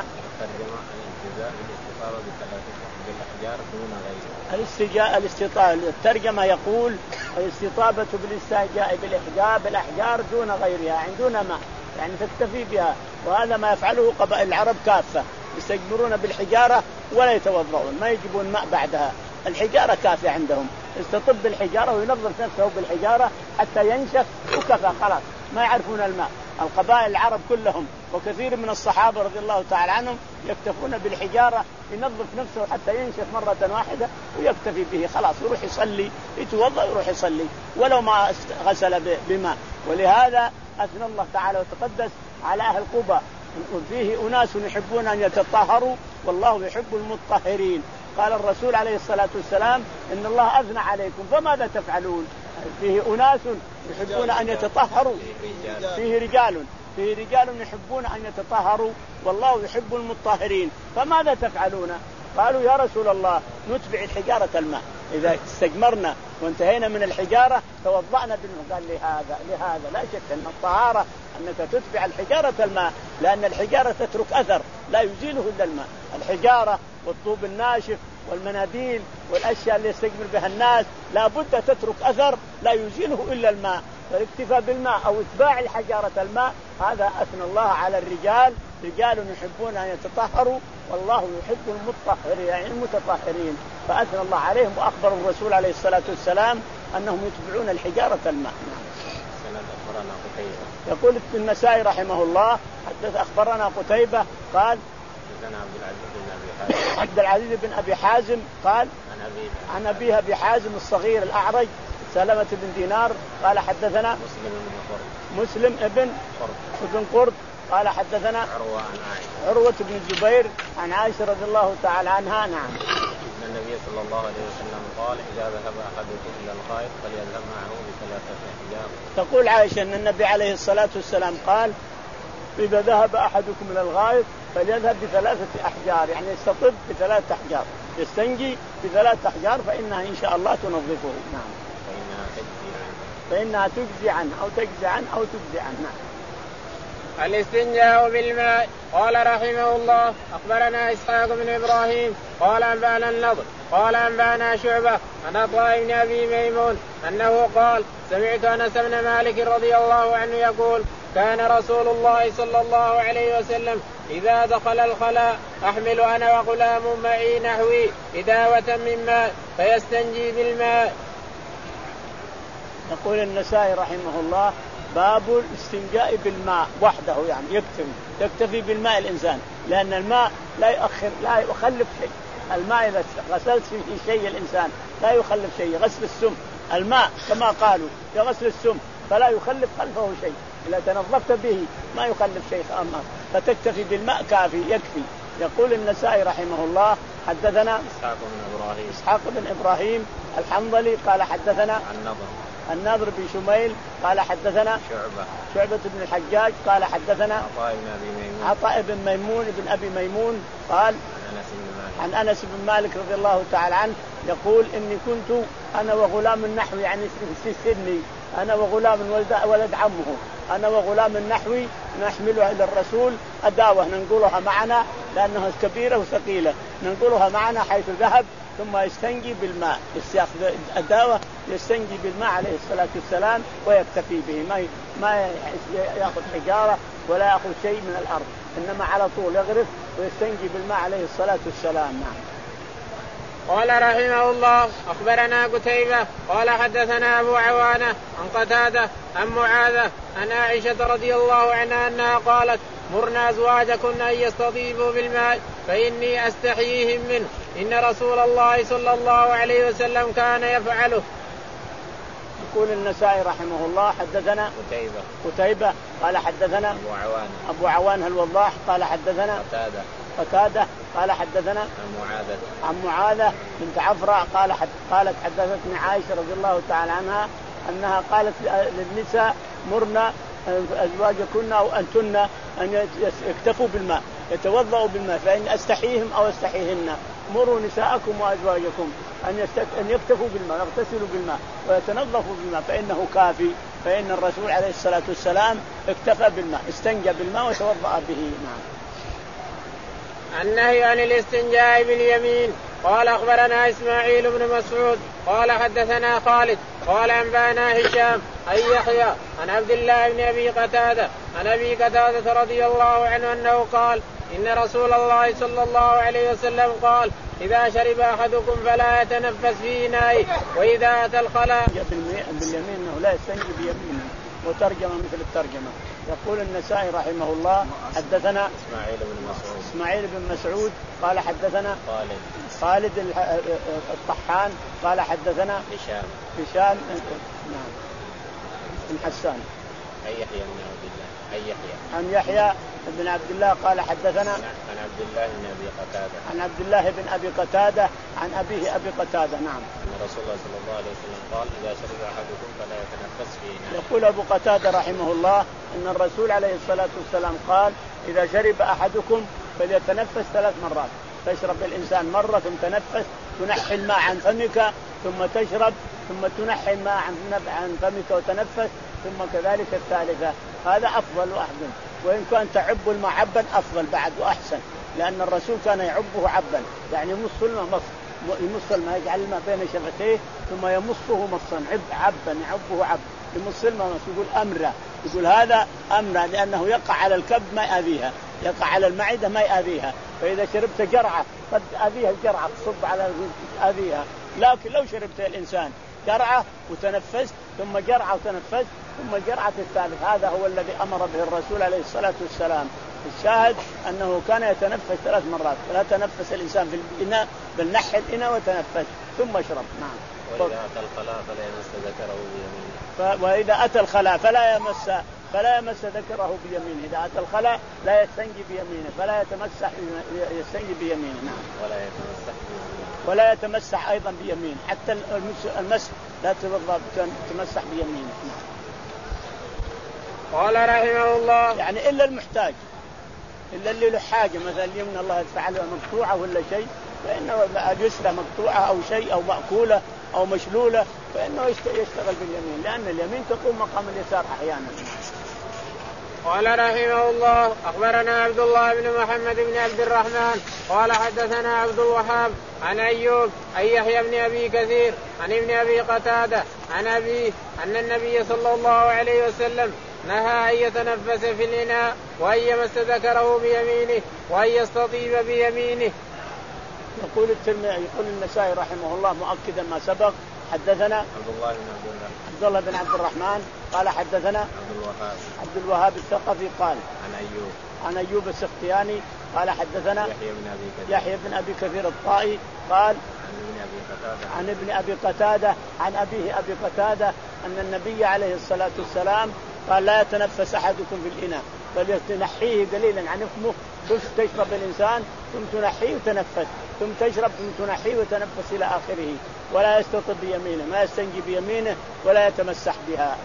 الاستجاء الاستطابة. الترجمة يقول الاستطابة بالاستجاء بالإحجار بالأحجار دون غيرها، يعني دون ماء، يعني تكتفي بها. وهذا ما يفعله قبائل العرب كافة، يستجمرون بالحجارة ولا يتوضؤون، ما يجيبون ماء بعدها، الحجارة كافية عندهم. يستطب بالحجارة وينظف نفسه بالحجارة حتى ينشف وكفى خلاص، ما يعرفون الماء. القبائل العرب كلهم وكثير من الصحابة رضي الله تعالى عنهم يكتفون بالحجارة، ينظف نفسه حتى ينشف مرة واحدة ويكتفي به خلاص، يروح يصلي، يتوضأ يروح يصلي ولو ما غسل بماء. ولهذا أثنى الله تعالى وتقدس على أهل قباء، فيه أناس يحبون أن يتطهروا والله يحب المطهرين. قال الرسول عليه الصلاة والسلام إن الله أثنى عليكم فماذا تفعلون؟ فيه أناس يحبون أن يتطهروا، فيه رجال فيه رجال يحبون أن يتطهروا والله يحب المطهرين فماذا تفعلون؟ قالوا يا رسول الله نتبع الحجارة الماء، إذا استجمرنا وانتهينا من الحجارة توضأنا بالماء. قال لهذا لهذا لا شك أن الطهارة أنك تتبع الحجارة الماء، لأن الحجارة تترك أثر لا يزيله إلا الماء. الحجارة والطوب الناشف والمناديل والأشياء اللي يستجمر بها الناس لا بد تترك أثر لا يزيله إلا الماء. فالاكتفاء بالماء أو اتباع الحجارة الماء هذا أثنى الله على الرجال، رجال يحبون أن يتطهروا والله يحب المطهرين يعني المتطهرين، فأثنى الله عليهم. وأخبر الرسول عليه الصلاة والسلام أنهم يتبعون الحجارة الماء. يقول النسائي رحمه الله حدث أخبرنا قتيبة قال عبد العزيز بن أبي حازم قال عن أبيها أبي حازم الصغير الأعرج سلمة بن دينار قال حدثنا مسلم ابن ابن قرط قال حدثنا عروة عن عائشة عروة بن الزبير عن عائشة رضي الله تعالى عنها. نعم. أن النبي صلى الله عليه وسلم قال إذا ذهب أحدكم إلى الغائط فليذهب معه بثلاثة أحجار. تقول عائشة أن النبي عليه الصلاة والسلام قال إذا ذهب أحدكم إلى الغائط فليذهب بثلاثة أحجار، يعني يستطب بثلاثة أحجار، يستنجي بثلاثة أحجار فإنها إن شاء الله تنظفه. نعم. فإنها تجزي عنه فإنها تجزي عنه أو تجزي عنه أو تجزي عنه. نعم. الاستنجاء بالماء. قال رحمه الله أخبرنا إسحاق بن إبراهيم قال أنبأنا النضر قال أنبأنا شعبة عن عطاء بن أبي ميمون أنه قال سمعت أنس بن مالك رضي الله عنه يقول كان رسول الله صلى الله عليه وسلم إذا دخل الخلاء أحمل أنا وغلام معي نحوي إداوة من ماء فيستنجي بالماء. يقول النسائي رحمه الله باب الاستنجاء بالماء وحده، يعني يكتفي يكتفي بالماء الإنسان، لأن الماء لا يؤخر لا يخلف شيء. الماء إذا غسلت فيه شيء الإنسان لا يخلف شيء، غسل السم الماء كما قالوا كغسل السم فلا يخلف خلفه شيء، إذا تنظفت به ما يخلف شيء أمامه، فتكتفي بالماء كافي يكفي. يقول النسائي رحمه الله حدثنا إسحاق بن إبراهيم إسحاق بن إبراهيم الحنظلي قال حدثنا النضر النضر بن شميل قال حدثنا شعبة شعبة بن الحجاج قال حدثنا عطاء بن أبي ميمون عطاء بن ميمون بن أبي ميمون قال عن أنس بن مالك رضي الله تعالى عنه يقول إني كنت أنا وغلام النحو يعني في سني أنا وغلام ولد, ولد عمه أنا وغلام النحوي نحملها إلى الرسول أداوة ننقلها معنا لأنها كبيرة وثقيلة، ننقلها معنا حيث ذهب ثم يستنجي بالماء، يستيقظ الدعوة يستنجي بالماء عليه الصلاة والسلام ويكتفي به، ما ما يأخذ حجارة ولا يأخذ شيء من الأرض، إنما على طول يغرف ويستنجي بالماء عليه الصلاة والسلام. نعم. قال رحمه الله أخبرنا قتيبة قال حدثنا أبو عوانة عن قتادة عن معاذة عن عائشة رضي الله عنها أنها قالت مرنا أزواجكن أن يستطيبوا بالماء فإني أستحييهم منه إن رسول الله صلى الله عليه وسلم كان يفعله. يقول النسائي رحمه الله حدثنا قتيبة قتيبة قال حدثنا أبو عوانة أبو عوانة الوضاح قال حدثنا قتادة قتادة قال حدثنا عن معاذة عن معاذة بنت عفراء قال حد قالت حدثتني عائشة رضي الله تعالى عنها أنها قالت للنساء مرنا أزواجكن أو أنتن أن يكتفوا بالماء يتوضأوا بالماء فإن أستحيهم أو أستحيهن، مروا نساءكم وأزواجكم أن أن يكتفوا بالماء يغتسلوا بالماء ويتنظفوا بالماء فإنه كافي، فإن الرسول عليه الصلاة والسلام اكتفى بالماء استنجى بالماء وتوضأ به. نعم. النهي عن الاستنجاء باليمين. قال أخبرنا إسماعيل بن مسعود قال حدثنا خالد قال أنبانا هشام أي يحيى عن عبد الله بن أبي قتادة عن أبي قتادة رضي الله عنه أنه قال إن رسول الله صلى الله عليه وسلم قال إذا شرب أحدكم فلا يتنفس في إنائه وإذا أتى الخلاء باليمين أنه لا يستنجي بيمينه، وترجمة مثل الترجمة. يقول النسائي رحمه الله حدثنا إسماعيل بن مسعود إسماعيل بن مسعود قال حدثنا خالد خالد الطحان قال حدثنا هشام هشام نعم بن حسان أي يحيى بن عبد الله أي يحيى عن يحيى بن عبد الله قال حدثنا عن عبد الله بن أبي قتادة عن عبد الله بن أبي قتادة عن أبيه أبي قتادة. نعم. أن رسول الله صلى الله عليه وسلم قال إذا شرب أحدكم فلا يتنفس في إنائه. يقول أبو قتادة رحمه الله أن الرسول عليه الصلاة والسلام قال إذا شرب أحدكم فليتنفس ثلاث مرات، تشرب الإنسان مرة ثم تنفس تنحي الماء عن فمك ثم تشرب ثم تنحي الماء عن فمك وتنفس ثم كذلك الثالثة، هذا أفضل وأحسن، وإن كان تعب الماء عبا أفضل بعد وأحسن، لأن الرسول كان يعبه عبا يعني يمص الماء مص يمص الماء يجعل الماء بين شفتيه ثم يمصه مصا عب عبا يعبه عب يمص الماء مص. يقول أمرة يقول هذا أمرة لأنه يقع على الكبد ما يأذيها، يقع على المعدة ما يأذيها، فإذا شربت جرعة قد أذيها الجرعة تصب على أذيها، لكن لو شربت الإنسان جرعة وتنفست ثم جرعة وتنفست ثم جرعة الثالث، هذا هو الذي أمر به الرسول عليه الصلاة والسلام. الشاهد أنه كان يتنفس ثلاث مرات، فلا تنفس الإنسان في الإناء بل نحي الإناء وتنفس ثم اشرب. نعم. وإذا أتى الخلاء فلا يمس ذكره بيمينه. ف... وإذا أتى الخلاء فلا يمس فلا يمس ذكره بيمينه، إذا أتى الخلاء لا يستنجي بيمينه فلا يتمسح يستنجي بيمينه. نعم. ولا يتمسح بيمينه. ولا يتمسح أيضا بيمينه، حتى المسح لا تمسح بيمينه. نعم. قال رحمه الله يعني إلا المحتاج، إلا اللي له حاجة مثلا اليمنى الله يفعلها مقطوعة ولا شيء فإنه اليسرى مقطوعة أو شيء أو مأكولة أو مشلولة فإنه يشتغل باليمين، لأن اليمين تقوم مقام اليسار أحيانا. قال رحمه الله أخبرنا عبد الله بن محمد بن عبد الرحمن قال حدثنا عبد الوهاب عن أيوب أي يحيى بن أبي كثير عن ابن أبي قتادة عن أبيه أن النبي صلى الله عليه وسلم نهى أن يتنفس في الإناء وأن يمس ذكره بيمينه وأن يستطيب بيمينه. يقول الترمذي يقول النسائي رحمه الله مؤكدا ما سبق حدثنا عبد الله بن عبد الله عبد الله بن عبد الرحمن قال حدثنا عبد الوهاب عبد الوهاب الثقفي قال عن أيوب عن أيوب السختياني قال حدثنا يحيى بن أبي كثير يحيى بن أبي كثير الطائي قال عن ابن أبي قتادة عن ابن أبي قتادة عن أبيه أبي قتادة أن النبي عليه الصلاة والسلام قال لا يتنفس أحدكم في الإناء بل تنحيه قليلا عن فمه ثم تشرب الإنسان ثم تنحيه وتنفس ثم تشرب ثم تنحيه وتنفس إلى آخره، ولا يستطب بيمينه ما يستنجي بيمينه ولا يتمسح بها.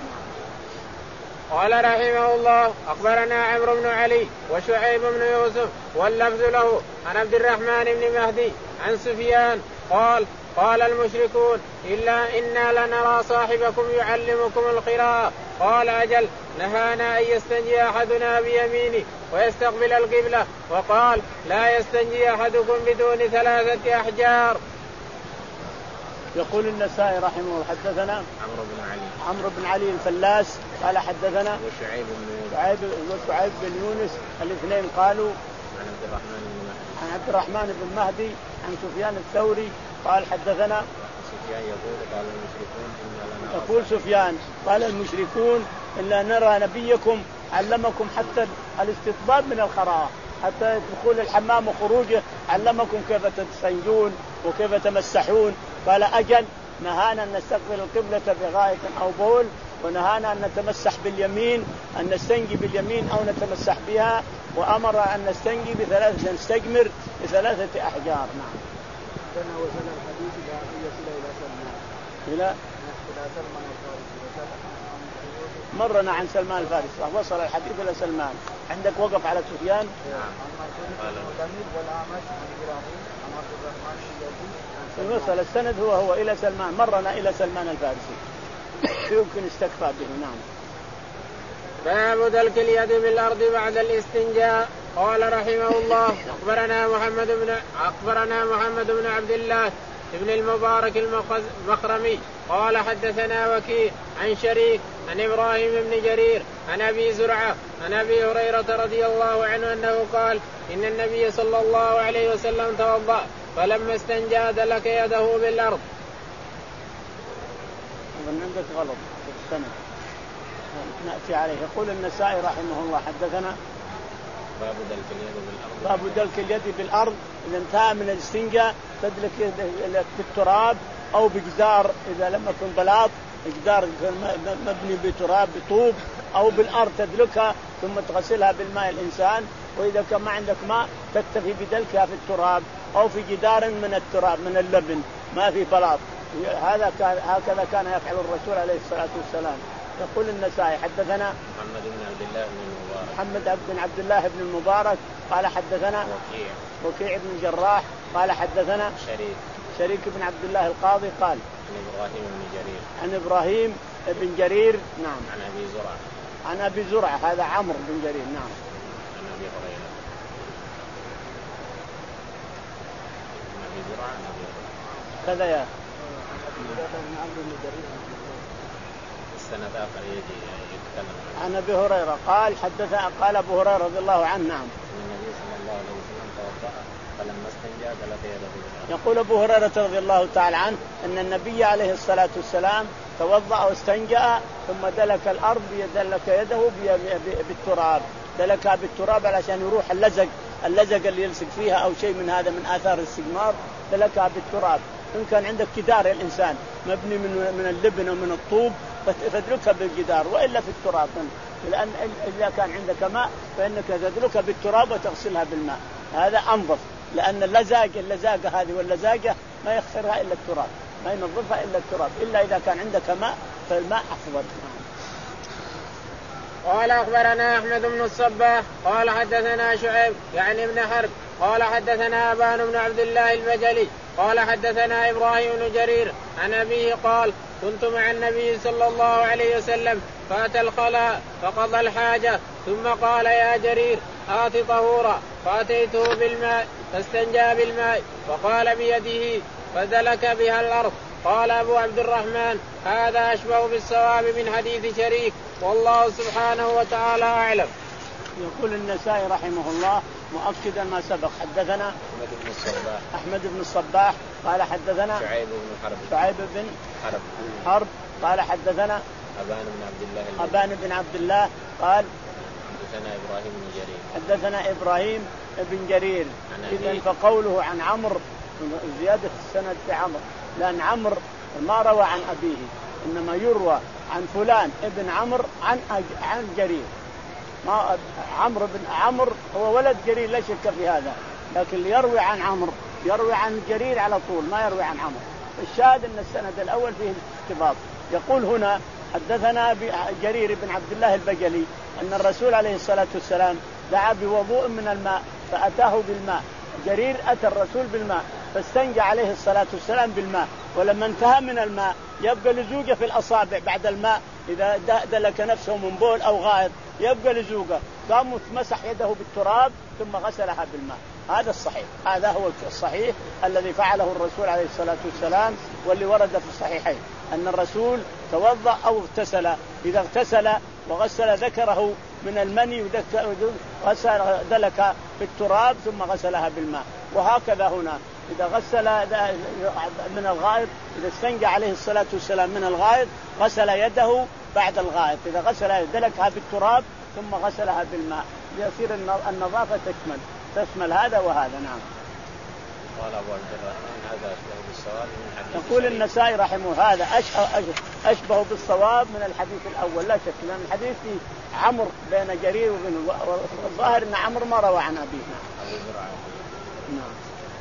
قال رحمه الله أخبرنا عمرو بن علي وشعيب بن يوسف واللفظ له عن عبد الرحمن بن مهدي عن سفيان قال قال المشركون إلا إنا لنرى صاحبكم يعلمكم القراءة قال أجل نهانا أن يستنجي أحدنا بيمينه ويستقبل القبلة وقال لا يستنجي أحدكم بدون ثلاثة أحجار. يقول النسائي رحمه الله حدثنا عمرو بن علي عمرو بن علي الفلاس قال حدثنا وشعيب بن يونس شعيب وشعيب بن يونس الاثنين قالوا عن عبد الرحمن بن مهدي عن عبد الرحمن بن مهدي عن سفيان الثوري قال حدثنا سفيان يقول قال المشركون إن لنا يقول سفيان قال المشركون إلا نرى نبيكم علمكم حتى الاستطباب من الخراء حتى دخول الحمام وخروجه علمكم كيف تستنجون وكيف تمسحون. قال أجل نهانا أن نستقبل القبلة بغائط أو بول ونهانا أن نتمسح باليمين أن نستنجي باليمين أو نتمسح بها وأمر أن نستنجي بثلاثة نستجمر بثلاثة أحجار. نعم. وصل الحديث إلى أن يصل إلى سلمان إلى إلى سلمان الفارسي مرنا عن سلمان الفارسي وصل الحديث إلى سلمان. عندك وقف على سفيان؟ وصل السند هو هو إلى سلمان مرنا إلى سلمان الفارسي يمكن استكفى به. نعم. باب دلك اليد بالأرض بعد الاستنجاء. قال رحمه الله أخبرنا محمد بن أخبرنا محمد بن عبد الله ابن المبارك المخرمي قال حدثنا وكيع عن شريك عن إبراهيم بن جرير عن أبي زرعة عن أبي هريرة رضي الله عنه أنه قال إن النبي صلى الله عليه وسلم توضأ فلما استنجى دلك يده بالأرض. من عندك غلط في السنة نأتي عليه. يقول النسائي رحمه الله حدثنا باب دلك اليد بالأرض باب دلك اليد بالأرض إذا انتهى من الاستنجاء تدلك يدك بالتراب أو بجدار إذا لم يكن بلاط جدار مبني بتراب بطوب أو بالأرض تدلكها ثم تغسلها بالماء الإنسان. وإذا كان ما عندك ماء تكتفي بدلكها في التراب أو في جدار من التراب من اللبن ما في بلاط. هذا كان هكذا كان يفعل الرسول عليه الصلاة والسلام. يقول النسائي حدثنا محمد بن عبد الله بن المبارك محمد بن عبد الله بن المبارك قال حدثنا وكيع وكيع بن جراح قال حدثنا شريك شريك بن عبد الله القاضي قال عن إبراهيم بن جرير عن إبراهيم بن جرير نعم عن أبي زرعة عن أبي زرعة هذا عمرو بن جرير نعم عن أبي هريرة عن أبي زرعة عن أبي هريرة كذا يا السنة آخر يجي يتكلم عن أبي هريرة قال حدث قال أبو هريرة رضي الله عنه نعم النبي صلى الله عليه وسلم توضأ فلما استنجى دلك يده بالأرض. يقول أبو هريرة رضي الله تعالى عنه أن النبي عليه الصلاة والسلام توضأ واستنجأ ثم دلك الأرض دلك يده بالتراب دلكها بالتراب علشان يروح اللزق اللزق اللي يلصق فيها أو شيء من هذا من آثار الاستجمار دلكها بالتراب. إن كان عندك جدار الإنسان مبني من من اللبن ومن الطوب فتدلكها بالجدار وإلا في التراب. لأن إذا كان عندك ماء فإنك تدلكها بالتراب وتغسلها بالماء هذا أنظف لأن اللزاقة اللزاقة هذه واللزاقة ما يخسرها إلا التراب ما ينظفها إلا التراب إلا إذا كان عندك ماء فالماء أفضل. قال أخبرنا أحمد بن الصباح قال حدثنا شعيب يعني ابن حرب قال حدثنا أبان بن عبد الله البجلي قال حدثنا إبراهيم بن جرير عن أبيه قال كنت مع النبي صلى الله عليه وسلم فأتى الخلاء فقضى الحاجة ثم قال يا جرير آت طهورا فأتيته بالماء فاستنجى بالماء وقال بيده فدلك بها الأرض. قال أبو عبد الرحمن هذا أشبه بالصواب من حديث شريك والله سبحانه وتعالى أعلم. يقول النسائي رحمه الله مؤكدا ما سبق حدثنا أحمد بن الصباح أحمد بن الصباح قال حدثنا شعيب بن حرب شعيب بن حرب حرب قال حدثنا أبان بن عبد الله أبان بن عبد الله قال حدثنا إبراهيم بن جرير حدثنا إبراهيم بن جرير. إذن فقوله عن عمرو زيادة السند في عمرو لأن عمرو ما روى عن أبيه إنما يروى عن فلان ابن عمرو عن عن جرير. ما عمرو بن عمرو هو ولد جرير لا شك في هذا لكن اللي يروي عن عمرو يروي عن جرير على طول ما يروي عن عمرو. الشاهد أن السند الأول فيه الاستباط. يقول هنا حدثنا جرير بن عبد الله البجلي أن الرسول عليه الصلاة والسلام دعا بوضوء من الماء فأتاه بالماء. جرير أتى الرسول بالماء فاستنجى عليه الصلاة والسلام بالماء ولما انتهى من الماء يبقى لزوجه في الأصابع بعد الماء، إذا دلك نفسه من بول أو غائط يبقى لزوجه، قام مسح يده بالتراب ثم غسلها بالماء. هذا الصحيح، هذا هو الصحيح الذي فعله الرسول عليه الصلاة والسلام، واللي ورد في الصحيحين أن الرسول توضأ أو اغتسل، إذا اغتسل وغسل ذكره من المني وغسل دلك بالتراب ثم غسلها بالماء. وهكذا هنا إذا غسل من الغائط، إذا استنجى عليه الصلاة والسلام من الغائط غسل يده بعد الغائط، إذا غسل دلكها بالتراب ثم غسلها بالماء ليصير النظافة تكمل تشمل هذا وهذا. نعم. قال أبو عبد الرحمن هذا أشبه بالصواب من حديث. يقول النسائي رحمه هذا أشبه بالصواب من الحديث الأول لا شك، لأن الحديث في عمرو بين جرير وبن الظاهر أن عمرو ما روى عن أبيه. نعم.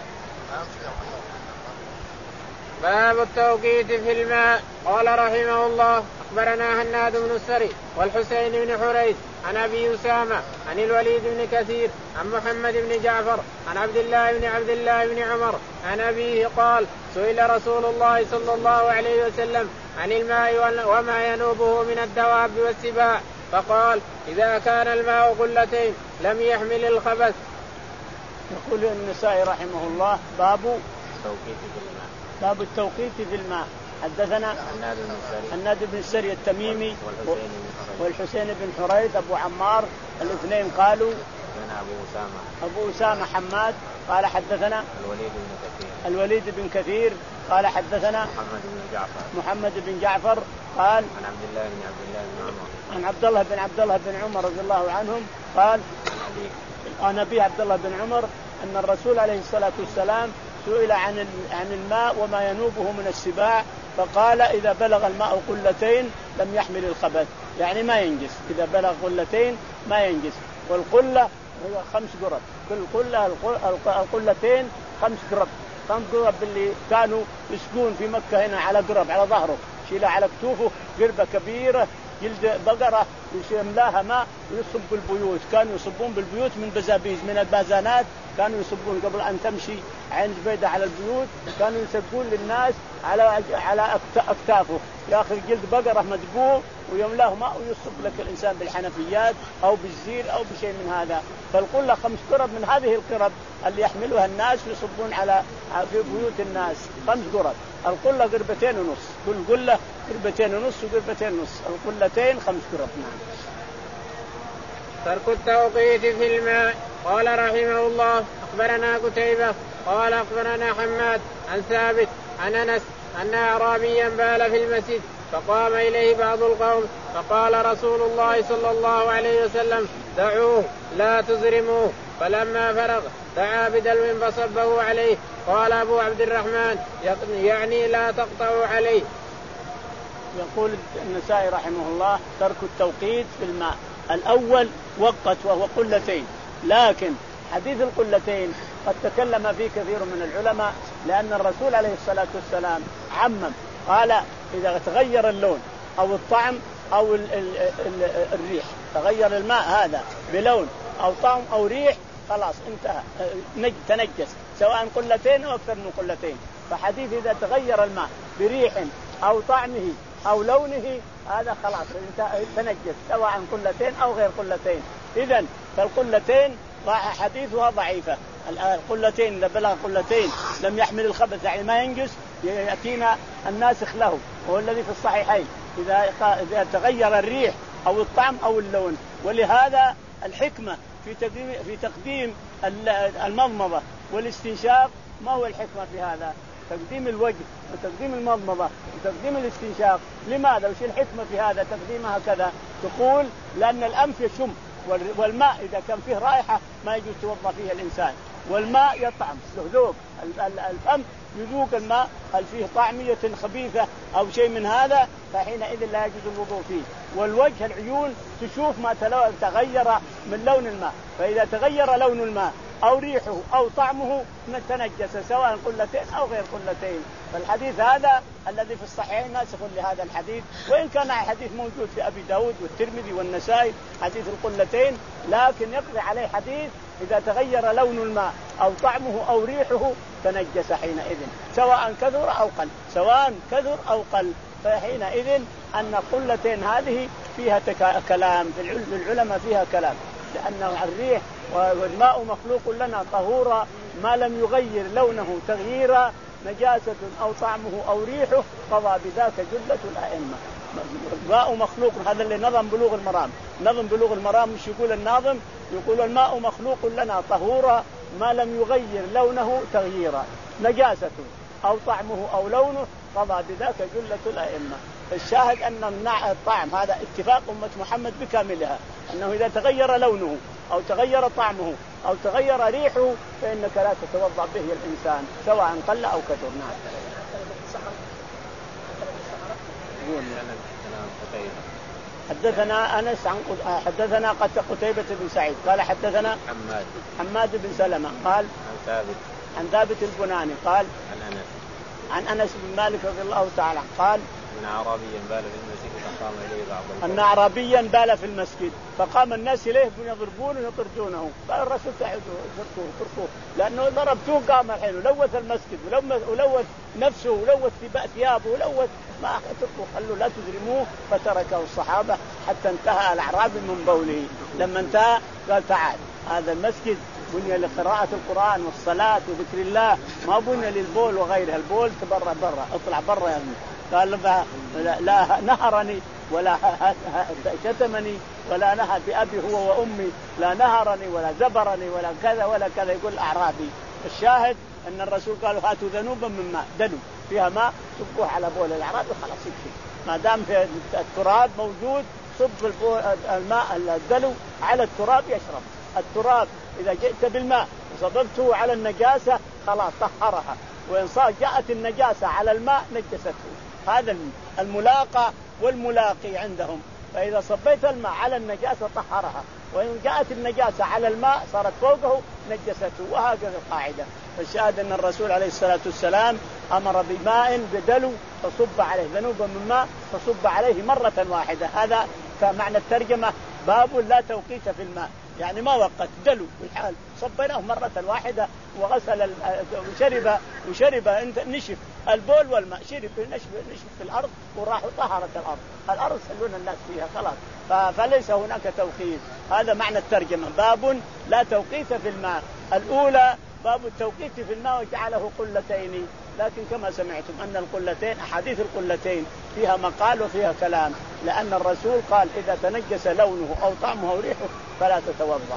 باب التوقيت في الماء. قال رحمه الله أخبرنا هناد بن السري والحسين بن حريث عن أبي أسامة عن الوليد بن كثير عن محمد بن جعفر عن عبد الله بن عبد الله بن عمر عن أبيه قال سئل رسول الله صلى الله عليه وسلم عن الماء وما ينوبه من الدواب والسباع فقال إذا كان الماء قلتين لم يحمل الخبث. يقول النسائي رحمه الله باب التوقيت في الماء. باب التوقيت في الماء. حدثنا هناد بن السري التميمي والحسين بن حريث أبو عمار الاثنين قالوا أبو أسامة أبو أسامة حماد قال حدثنا الوليد بن كثير الوليد بن كثير قال حدثنا محمد بن جعفر محمد بن جعفر قال عن عبد الله بن عبد الله بن عمر عن عبد الله بن عبد الله بن عمر رضي الله عنهم قال عن أبي عبد الله بن عمر أن الرسول عليه الصلاة والسلام سئل عن عن الماء وما ينوبه من السباع فقال إذا بلغ الماء قلتين لم يحمل الخبث، يعني ما ينجس، إذا بلغ قلتين ما ينجس. والقلة هي خمس قرب، كل قلة القلتين خمس قرب، خمس قرب اللي كانوا يسكون في مكة هنا على قرب على ظهره شيله على كتوفه قربة كبيرة جلد بقرة يملاها ماء ويصب بالبيوت، كانوا يصبون بالبيوت من بزابيز من البازانات، كانوا يصبون قبل أن تمشي عين زبيدة على البيوت كانوا يسقون للناس على على أكتافه، يأخذ جلد بقرة مدقوق ويملاه ماء ويصب لك الإنسان بالحنفيات أو بالزير أو بشيء من هذا. فالقلة خمس قرب من هذه القرب اللي يحملها الناس ويصبون على في بيوت الناس، خمس قرب. القلة قربتين ونص، كل قلة قربتين ونص وقربتين ونص، القلتين خمس قرب. نعم. ترك التوقيت في الماء. قال رحمه الله أخبرنا قتيبة قال أخبرنا حماد عن ثابت عن أنس أن أعرابيا بال في المسجد فقام إليه بعض القوم فقال رسول الله صلى الله عليه وسلم دعوه لا تزرموه، فلما فرغ دعا بدلو فصبه عليه. قال أبو عبد الرحمن يعني لا تقطعوا عليه. يقول النسائي رحمه الله ترك التوقيت في الماء. الأول وقت وهو قلتين، لكن حديث القلتين قد تكلم فيه كثير من العلماء لأن الرسول عليه الصلاة والسلام عمم، قال إذا تغير اللون أو الطعم أو ال ال ال الريح، تغير الماء هذا بلون أو طعم أو ريح خلاص انتهى تنجس، سواء قلتين أو أكثر من قلتين. فحديث إذا تغير الماء بريح أو طعمه أو لونه هذا خلاص تنجس سواء قلتين أو غير قلتين. إذن فالقلتين حديثها ضعيفة. القلتين إذا بلغ قلتين لم يحمل الخبث يعني ما ينجس، يأتينا الناسخ له وهو الذي في الصحيحين إذا إذا تغير الريح أو الطعم أو اللون. ولهذا الحكمة في تقديم في تقديم المضمضة والاستنشاق. ما هو الحكمة في هذا؟ تقديم الوجه وتقديم المضمضة وتقديم الاستنشاق. لماذا؟ وش الحكمة في هذا تقديمها كذا؟ تقول لأن الأنف يشم، والماء إذا كان فيه رائحة ما يجوز توضأ فيه الإنسان، والماء يطعم له ذوق، الفم يذوق الماء هل فيه طعمية خبيثة أو شيء من هذا فحينئذ لا يجوز الوضوء فيه. والوجه العيون تشوف ما تغير من لون الماء، فإذا تغير لون الماء أو ريحه أو طعمه تنجس سواء قلتين أو غير قلتين. فالحديث هذا الذي في الصحيحين ناسخ لهذا الحديث، وإن كان حديث موجود في أبي داود والترمذي والنسائي حديث القلتين، لكن يقضي عليه حديث إذا تغير لون الماء أو طعمه أو ريحه تنجس حينئذ، سواء كثر أو قل، سواء كثر أو قل. فحينئذ أن قلتين هذه فيها كلام في العلماء، فيها كلام، لأن الريح والماء مخلوق لنا طهورا ما لم يغير لونه تغييرا، نجاسة أو طعمه أو ريحه قضى بذاك جلة الأئمة. الماء مخلوق، هذا اللي نظم بلوغ المرام. نظم بلوغ المرام مش يقول الناظم، يقول الماء مخلوق لنا طهورا ما لم يغير لونه تغييرا، نجاسة أو طعمه أو لونه قضى بذاك جلة الأئمة. الشاهد أن الطعم هذا اتفاق أمة محمد بكاملها، أنه إذا تغير لونه أو تغير طعمه أو تغير ريحه فإنك لا تتوضأ به الإنسان سواء قل أو كثر. نعم. حدثنا أنس عن حدثنا قتيبة بن سعيد قال حدثنا حماد حماد بن سلمة قال عن ثابت عن ثابت البناني قال عن أنس عن أنس بن مالك رضي الله تعالى قال أن أعرابيا بال في المسجد فقام إليه بعض القوم. أن أعرابيا بال في المسجد فقام الناس إليه يضربونه ويطردونه، قال الرسول تعالوا تركوه لأنه ضربتوه قام الحين ولوث المسجد ولوث نفسه ولوث ثيابه ولوث ما تركوه، قالوا لا تجرموه، فتركه الصحابة حتى انتهى الأعرابي من بوله. لما انتهى قال تعال هذا المسجد بني لقراءة القرآن والصلاة وذكر الله، ما بني للبول وغيرها، البول تبرع برا اطلع برا يا ابني. قال لا, لا نهرني ولا شتمني ولا نهى بأبي هو وأمي، لا نهرني ولا زبرني ولا كذا ولا كذا، يقول أعرابي. الشاهد أن الرسول قالوا هاتوا ذنوبا من ماء، دلو فيها ماء صبوه على بول الأعرابي خلاص يكفي، ما دام في التراب موجود صب الماء الدلو على التراب يشرب. التراب إذا جئت بالماء وصببته على النجاسة خلاص طهرها، وإن صار جاءت النجاسة على الماء نجسته. هذا الملاقى والملاقي عندهم، فإذا صبيت الماء على النجاسة طهرها، وإن جاءت النجاسة على الماء صارت فوقه نجسته، وهكذا القاعدة. فالشاهد أن الرسول عليه الصلاة والسلام أمر بماء بدلو فصب عليه ذنوبا من ماء فصب عليه مرة واحدة. هذا فمعنى الترجمة باب لا توقيت في الماء، يعني ما وقت دلو بالحال صبيناه مرة واحدة وغسل وشرب وشرب انت نشف البول والماء، شرب نشف نشف في الأرض وراح طهرت الأرض، الأرض يصلون الناس فيها خلاص، فليس هناك توقيت. هذا معنى الترجمة باب لا توقيت في الماء. الأولى باب التوقيت في الماء وجعله قلتين، لكن كما سمعتم أن القلتين أحاديث القلتين فيها مقال وفيها كلام، لأن الرسول قال إذا تنجس لونه أو طعمه أو ريحه فلا تتوضأ.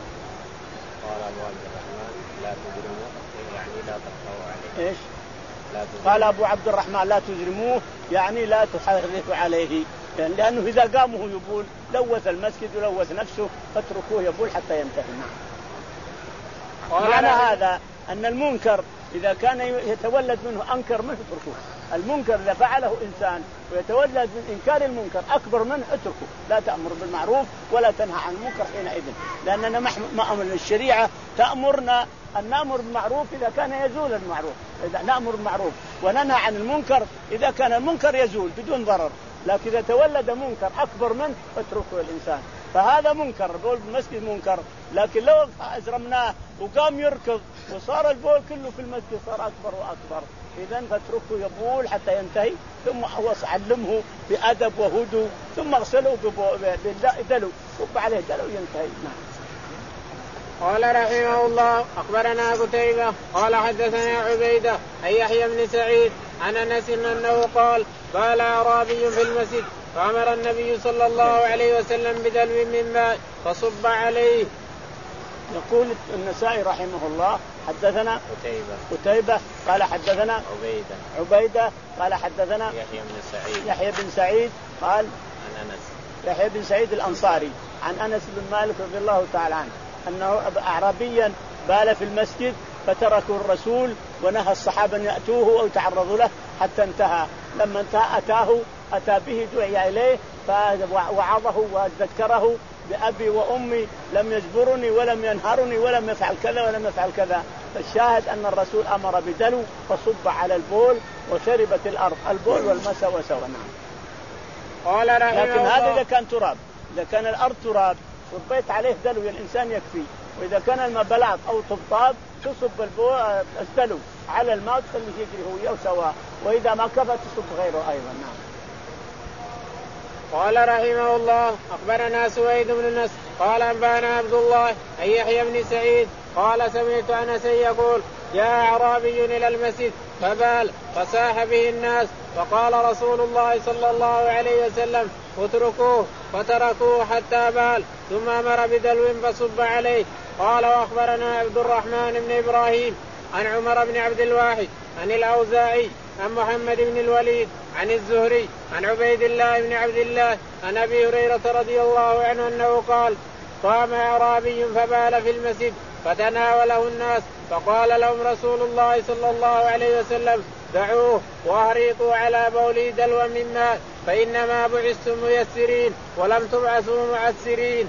قال أبو عبد الرحمن لا تجرموه يعني لا تقطعوا عليه. إيش؟ قال أبو عبد الرحمن لا تجرموه يعني لا تحرثوا عليه، يعني لأنه إذا قامه يبول لوث المسجد ولوث نفسه فاتركوه يبول حتى ينتهي. معنى هذا أن المنكر إذا كان يتولد منه أنكر منه اتركوه. المنكر إذا فعله إنسان ويتولد من إنكار المنكر أكبر منه اتركوه، لا تأمر بالمعروف ولا تنهى عن المنكر حينئذ، لأننا مأمر الشريعة تأمرنا أن نأمر بالمعروف إذا كان يزول المعروف، إذا نأمر بالمعروف وننهى عن المنكر إذا كان المنكر يزول بدون ضرر، لكن إذا تولد منكر أكبر منه اتركه الإنسان. فهذا منكر، البول بالمسجد منكر، لكن لو أزرمناه وقام يركض وصار البول كله في المسجد صار أكبر وأكبر، إذن فاتركه يبول حتى ينتهي، ثم علمه بأدب وهدوء، ثم اغسله بدلو صب عليه دلو ينتهي. نعم. قال رحمه الله أخبرنا قتيبة قال حدثنا عبيدة عن يحيى بن سعيد عن أنس أنه قال بال أعرابي في المسجد فأمر النبي صلى الله عليه وسلم بدلو من ماء فصب عليه. يقول النسائي رحمه الله حدثنا قتيبة قتيبة قال حدثنا عبيدة عبيدة قال حدثنا يحيى بن سعيد يحيى بن سعيد قال عن أنس يحيى بن سعيد الأنصاري عن أنس بن مالك رضي الله تعالى عنه أنه أعرابيا بال في المسجد فتركوا الرسول ونهى الصحابة أن يأتوه أو يتعرضوا له حتى انتهى. لما انتهى أتاه أتى به دعي إليه فوعظه وذكره بأبي وأمي لم يجبرني ولم ينهرني ولم يفعل كذا ولم يفعل كذا. فالشاهد أن الرسول أمر بدلو فصب على البول وشربت الأرض البول والماء سوا سوا. قال لكن هذا إذا كان تراب، إذا كان الأرض تراب صبيت عليه دلو الإنسان يكفي، وإذا كان الماء بلاط أو طبطاب تصب الدلو على الماء تخليه يجري هو سواء، وإذا ما كفى تصب غيره أيضا. نعم. قال رحمه الله أخبرنا سويد بن نصر قال أنبانا عبد الله أن يحيى بن سعيد قال سمعت أنس يقول جاء أعرابي إلى المسجد فبال فساح به الناس فقال رسول الله صلى الله عليه وسلم اتركوه فتركوه حتى بال ثم أمر بدلو فصب عليه. قال وأخبرنا عبد الرحمن بن إبراهيم عن عمر بن عبد الواحد عن الأوزاعي عن محمد بن الوليد عن الزهري عن عبيد الله بن عبد الله عن أبي هريرة رضي الله عنه أنه قال قام أعرابي فبال في المسجد فتناوله الناس فقال لهم رسول الله صلى الله عليه وسلم دعوه وأهريقوا على بوله دلوا من ماء فإنما بعثتم ميسرين ولم تبعثوا معسرين.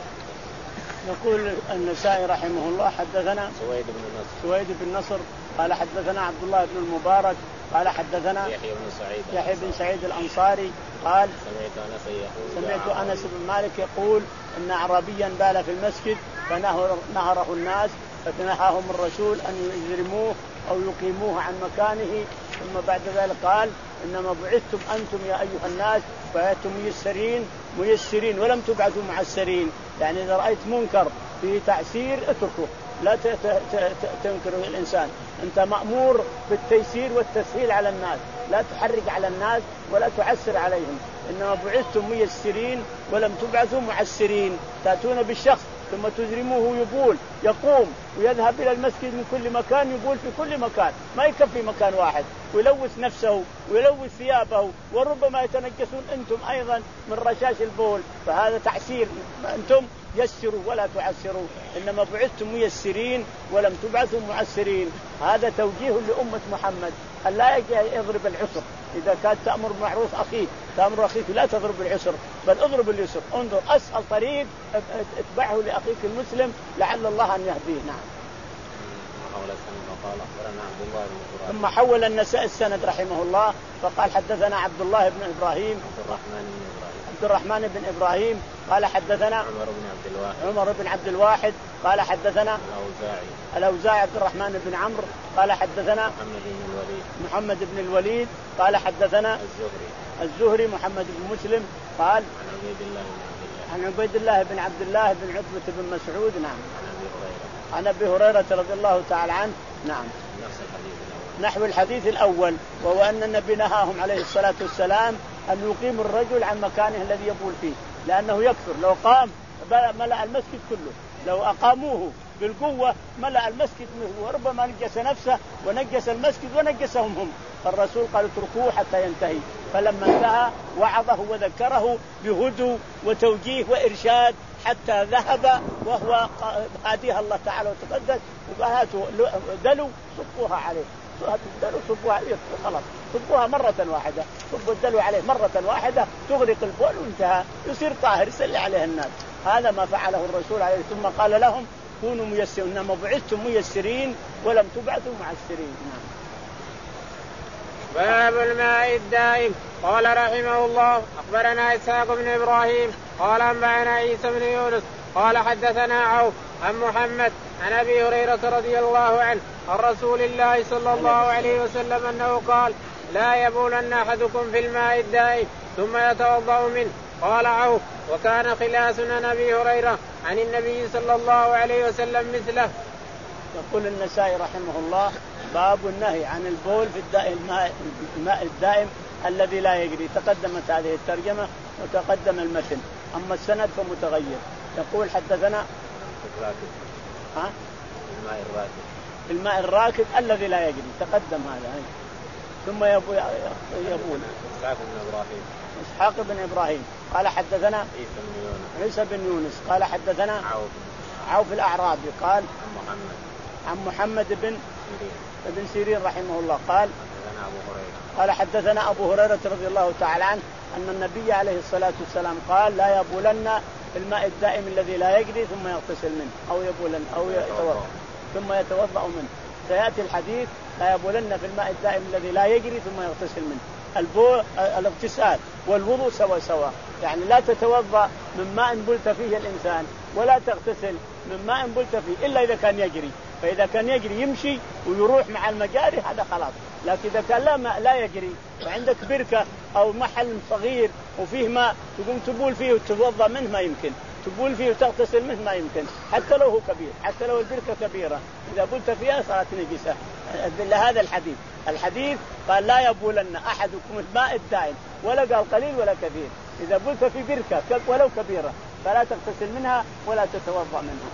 يقول النسائي رحمه الله حدثنا سويد بن نصر سويد بن نصر قال حدثنا عبد الله بن المبارك قال حدثنا يحيى بن سعيد يحيى بن سعيد الأنصاري قال سمعت أنس يقول سمعت أنس بن مالك يقول أن أعرابيا بال في المسجد فنهره الناس فتنهاهم الرسول أن يجرموه أو يقيموه عن مكانه. ثم بعد ذلك قال إنما بعثتم أنتم يا أيها الناس بعثتم ميسرين ميسرين ولم تبعثوا معسرين. يعني إذا رأيت منكر فيه تعسير اتركه لا تنكره الإنسان. أنت مأمور بالتيسير والتسهيل على الناس، لا تحرج على الناس ولا تعسر عليهم. إنما بعثتم ميسرين ولم تبعثوا معسرين. تأتون بالشخص ثم تجرموه يبول يقوم ويذهب إلى المسجد من كل مكان يبول في كل مكان، ما يكفي مكان واحد، ويلوث نفسه ويلوث ثيابه وربما يتنجسون أنتم أيضا من رشاش البول. فهذا تعسير. أنتم يسروا ولا تعسروا، إنما بعثتم ميسرين ولم تبعثوا معسرين. هذا توجيه لأمة محمد أن لا يضرب العسر. إذا كانت تأمر بمعروف أخيك تأمر أخيك لا تضرب العسر بل اضرب اليسر. انظر أسهل طريق اتبعه لأخيك المسلم لعل الله أن يهديه. نعم. قال أخبرنا عبد الله بن إبراهيم ثم حول النساء السند رحمه الله فقال حدثنا عبد الله بن إبراهيم عبد الرحمن بن إبراهيم عبد الرحمن بن إبراهيم قال حدثنا عمر بن عبد الواحد عمر بن عبد الواحد قال حدثنا الأوزاعي الأوزاعي عبد الرحمن بن عمرو قال حدثنا محمد بن الوليد محمد بن الوليد قال حدثنا الزهري الزهري محمد بن مسلم قال عن عبيد الله بن عبد الله عن عبيد الله بن عبد الله بن عتبة بن مسعود. نعم. عن أبي هريرة عن أبي هريرة رضي الله تعالى عنه. نعم. نفس الحديث الأول. نحو الحديث الأول، وهو أن النبي نهاهم عليه الصلاة والسلام أن يقيم الرجل عن مكانه الذي يبول فيه، لأنه يكثر. لو قام ملأ المسجد كله، لو أقاموه بالقوة ملأ المسجد وربما نجس نفسه ونجس المسجد ونجسهم هم. فالرسول قال اتركوه حتى ينتهي. فلما انتهى وعظه وذكره بهدوء وتوجيه وإرشاد حتى ذهب وهو هاديها الله تعالى وتقدس. وهاتوا دلو صبوها عليه، الدلو صبوها عليه خلاص، صبوها مرة واحدة، صبوا الدلو عليه مرة واحدة تغرق البول وانتهى، يصير طاهر يسلي عليه الناس. هذا ما فعله الرسول عليه. ثم قال لهم كونوا ميسرين، إنما بعثتم ميسرين ولم تبعثوا معسرين. نعم. باب الماء الدائم. قال رحمه الله أخبرنا إسحاق بن إبراهيم قال أنبأنا عيسى بن يونس قال حدثنا عوف عن محمد عن أبي هريرة رضي الله عنه عن رسول الله صلى الله عليه وسلم أنه قال لا يبولن أحدكم في الماء الدائم ثم يتوضأ منه. قال عوف وكان خلاسنا أبي هريرة عن النبي صلى الله عليه وسلم مثله. يقول النسائي رحمه الله باب النهي عن البول في الماء, الماء الدائم الذي لا يجري. تقدمت هذه الترجمة وتقدم المتن، أما السند فمتغير. يقول حدثنا ها؟ الماء الراكد الماء الراكد الذي لا يجري، تقدم هذا. ثم يبول إسحاق بن إبراهيم إسحاق بن إبراهيم قال حدثنا عيسى بن يونس عيسى بن يونس قال حدثنا عوف عوف الأعرابي قال عن محمد عن محمد بن سيرين بن سيرين رحمه الله قال حدثنا أبو هريرة قال حدثنا أبو هريرة رضي الله تعالى عنه أن النبي عليه الصلاة والسلام قال لا يبولن في الماء الدائم الذي لا يجري ثم يغتسل منه أو يبولن أو يتوضأ ثم يتوضأ منه. سيأتي الحديث لا يبولن في الماء الدائم الذي لا يجري ثم يغتسل منه. البول الاغتسال والوضوء سوا سوا، يعني لا تتوضأ من ماء بلت فيه الإنسان ولا تغتسل من ماء بلت فيه إلا إذا كان يجري. فإذا كان يجري يمشي ويروح مع المجاري هذا خلاص. لكن إذا كان لا ما لا يجري وعندك بركة أو محل صغير وفيه ماء تقوم تبول فيه وتتوضأ منه ما يمكن، تبول فيه وتغتسل منه ما يمكن، حتى لو هو كبير، حتى لو البركة كبيرة إذا بلت فيها صارت نجسة. هذا الحديث الحديث قال لا يبولن أحدكم الماء الدائم، ولا قال قليل ولا كثير. إذا بلت في بركة ولو كبيرة فلا تغتسل منها ولا تتوضأ منها.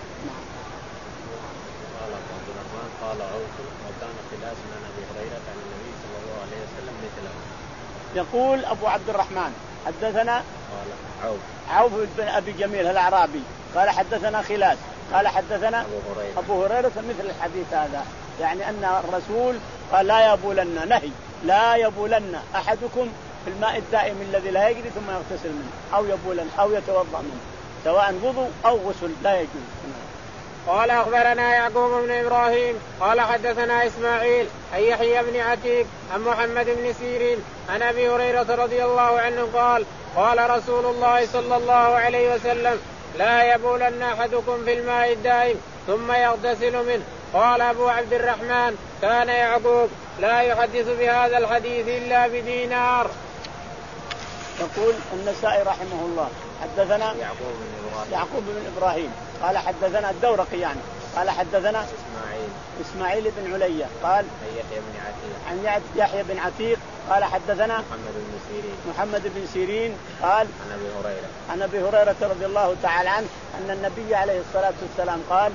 قال عبد الرحمن قال عوف وكان خلاف عن ابي هريره عن النبي صلى الله عليه وسلم مثله. يقول ابو عبد الرحمن حدثنا قال عوف عوف بن ابي جميل الاعرابي قال حدثنا خلاس قال حدثنا ابو هريره ابو هريره مثل الحديث هذا، يعني ان الرسول قال لا يبولن، نهي لا يبولن احدكم في الماء الدائم الذي لا يجري ثم يغتسل منه او يبولن او يتوضا منه سواء وضوء او غسل لا يجوز. قال أخبرنا يعقوب بن إبراهيم قال حدثنا إسماعيل عن يحيى بن عتيق عن محمد بن سيرين عن أبي هريرة رضي الله عنه قال قال رسول الله صلى الله عليه وسلم لا يبولن أحدكم في الماء الدائم ثم يغتسل منه. قال أبو عبد الرحمن كان يعقوب لا يحدث بهذا الحديث إلا بدينار. يقول النسائي رحمه الله حدثنا يعقوب بن إبراهيم يعقوب بن إبراهيم قال حدثنا الدورقي يعني قال حدثنا إسماعيل إسماعيل بن علية قال عن يحيى بن عتيق عن يحيى بن عتيق قال حدثنا محمد بن سيرين محمد بن سيرين قال عن أبي هريرة عن أبي هريرة رضي الله تعالى عنه أن النبي عليه الصلاة والسلام قال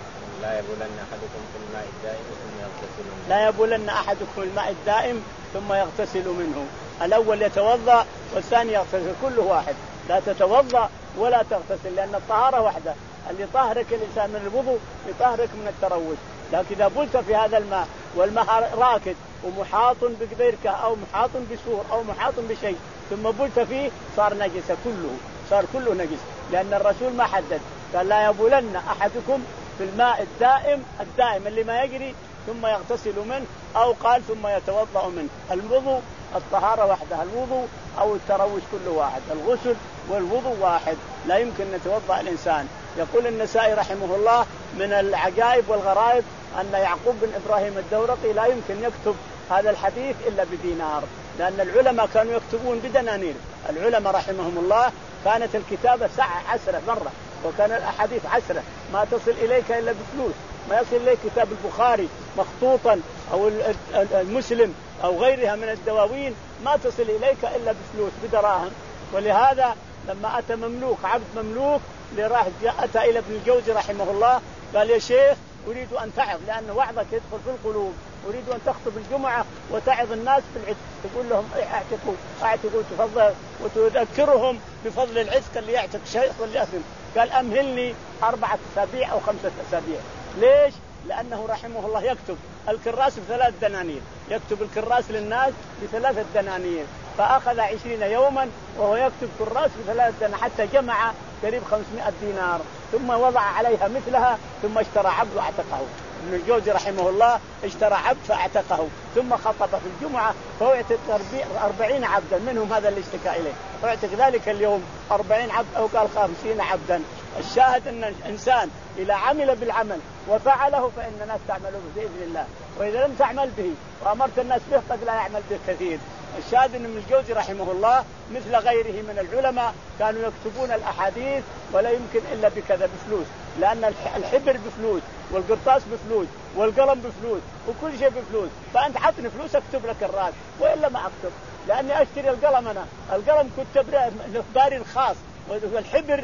لا يبولن أحدكم في الماء الدائم ثم يغتسل منه. لا يبولن أحدكم في الماء الدائم ثم يغتسل منه. الأول يتوضأ والثاني يغتسل، كله واحد، لا تتوضأ ولا تغتسل، لأن الطهارة واحدة، اللي طهرك الإنسان من الوضوء يطهرك من التروج. لكن إذا بلت في هذا الماء والماء راكد ومحاط ببركة أو محاط بسور أو محاط بشيء ثم بلت فيه صار نجس كله، صار كله نجس، لأن الرسول ما حدد، قال لا يبولن أحدكم في الماء الدائم الدائم اللي ما يجري ثم يغتسل منه، أو قال ثم يتوضأ منه. الوضوء الطهارة واحدة، الوضوء أو التروج كله واحد، الغسل والوضوء واحد، لا يمكن نتوضأ الإنسان. يقول النسائي رحمه الله من العجائب والغرائب أن يعقوب بن إبراهيم الدورقي لا يمكن يكتب هذا الحديث إلا بدينار، لأن العلماء كانوا يكتبون بدنانير. العلماء رحمهم الله كانت الكتابة ساعة عشرة مرة، وكان الأحاديث عشرة، ما تصل إليك إلا بفلوس، ما يصل إليك كتاب البخاري مخطوطا أو المسلم أو غيرها من الدواوين ما تصل إليك إلا بفلوس بدراهم. ولهذا لما أتى مملوك عبد مملوك لراح أتى إلى ابن الجوزي رحمه الله قال يا شيخ أريد أن تعظ، لأن وعظك يدخل في القلوب، أريد أن تخطب الجمعة وتعظ الناس في العتق، تقول لهم اعتقوا اعتقوا تفضل وتذكرهم بفضل العتق اللي يعتق شيخ واللي أثم. قال أمهلني أربعة أسابيع أو خمسة أسابيع. ليش؟ لأنه رحمه الله يكتب الكراس بثلاث دنانير، يكتب الكراس للناس بثلاثة دنانير، فأخذ عشرين يوما وهو يكتب كراس بثلاث دنانير حتى جمع قريب خمسمائة دينار، ثم وضع عليها مثلها، ثم اشترى عبد واعتقه. ابن الجوزي رحمه الله اشترى عبد فاعتقه، ثم خطب في الجمعة فهو يعتق أربعين عبدا، منهم هذا اللي اشتكى إليه، فاعتق ذلك اليوم أربعين عبد أو قال خمسين عبدا. الشاهد أن الإنسان إذا عمل بالعمل وفعله فإن الناس تعمل به بإذن الله، وإذا لم تعمل به وأمرت الناس به قد لا يعمل به كثير. الشاهد أن ابن الجوزي رحمه الله مثل غيره من العلماء كانوا يكتبون الأحاديث ولا يمكن إلا بكذا بفلوس، لأن الحبر بفلوس والقرطاس بفلوس والقلم بفلوس وكل شيء بفلوس، فأنت حطني فلوس أكتب لك الراس وإلا ما أكتب، لأني أشتري القلم أنا، القلم كتب مقدار خاص والحبر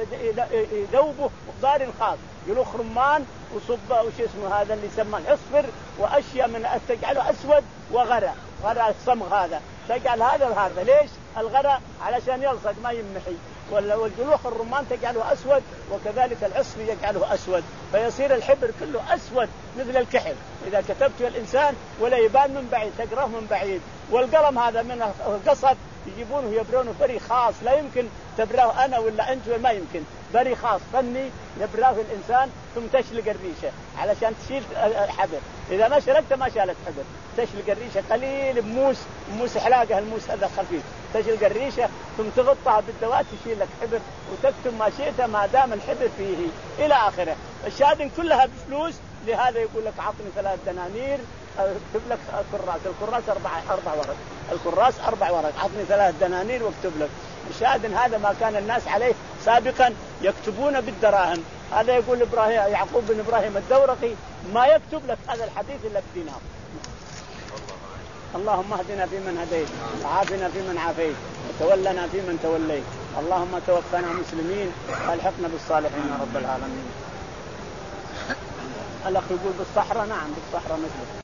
يذوبه مقدار خاص، يلوخ رمان وصب وش اسمه هذا اللي يسمى العصفر وأشياء من تجعله أسود وغرى، غرى الصمغ هذا تجعل هذا وهذا. ليش الغرى؟ علشان يلصق ما يمحي، والجلوخ الرمان تجعله أسود، وكذلك العصفر يجعله أسود، فيصير الحبر كله أسود مثل الكحل إذا كتبت الإنسان ولا يبان من بعيد، تقرأه من بعيد. والقلم هذا من القصب يجيبونه يبرونه بري خاص، لا يمكن تبراه أنا ولا أنت، ما يمكن، بري خاص فني يبراه الإنسان، ثم تشلق الريشة علشان تشيل الحبر، إذا ما شلقت ما شالت حبر، تشلق الريشة قليل بموس، موس حلاقة، الموس هذا خفيف، تشلق الريشة ثم تغطها بالدواء تشيل لك حبر وتكتب ما شئت ما دام الحبر فيه إلى آخره. الشهادة كلها بفلوس لهذا يقول لك عطني ثلاث دنانير اكتب لك كراس، الكراس أربع أربع ورق، الكراس أربع ورق، عطني ثلاث دنانير واكتب لك. مشاهد هذا ما كان الناس عليه سابقا يكتبون بالدراهم. هذا يقول إبراهيم يعقوب بن إبراهيم الدورقي ما يكتب لك هذا الحديث إلا بدينار. اللهم اهدنا فيمن هديت، وعافنا فيمن عافيت، وتولنا فيمن توليت، اللهم توفنا مسلمين والحقنا بالصالحين يا رب العالمين. الأخ يقول بالصحراء، نعم بالصحراء مثله.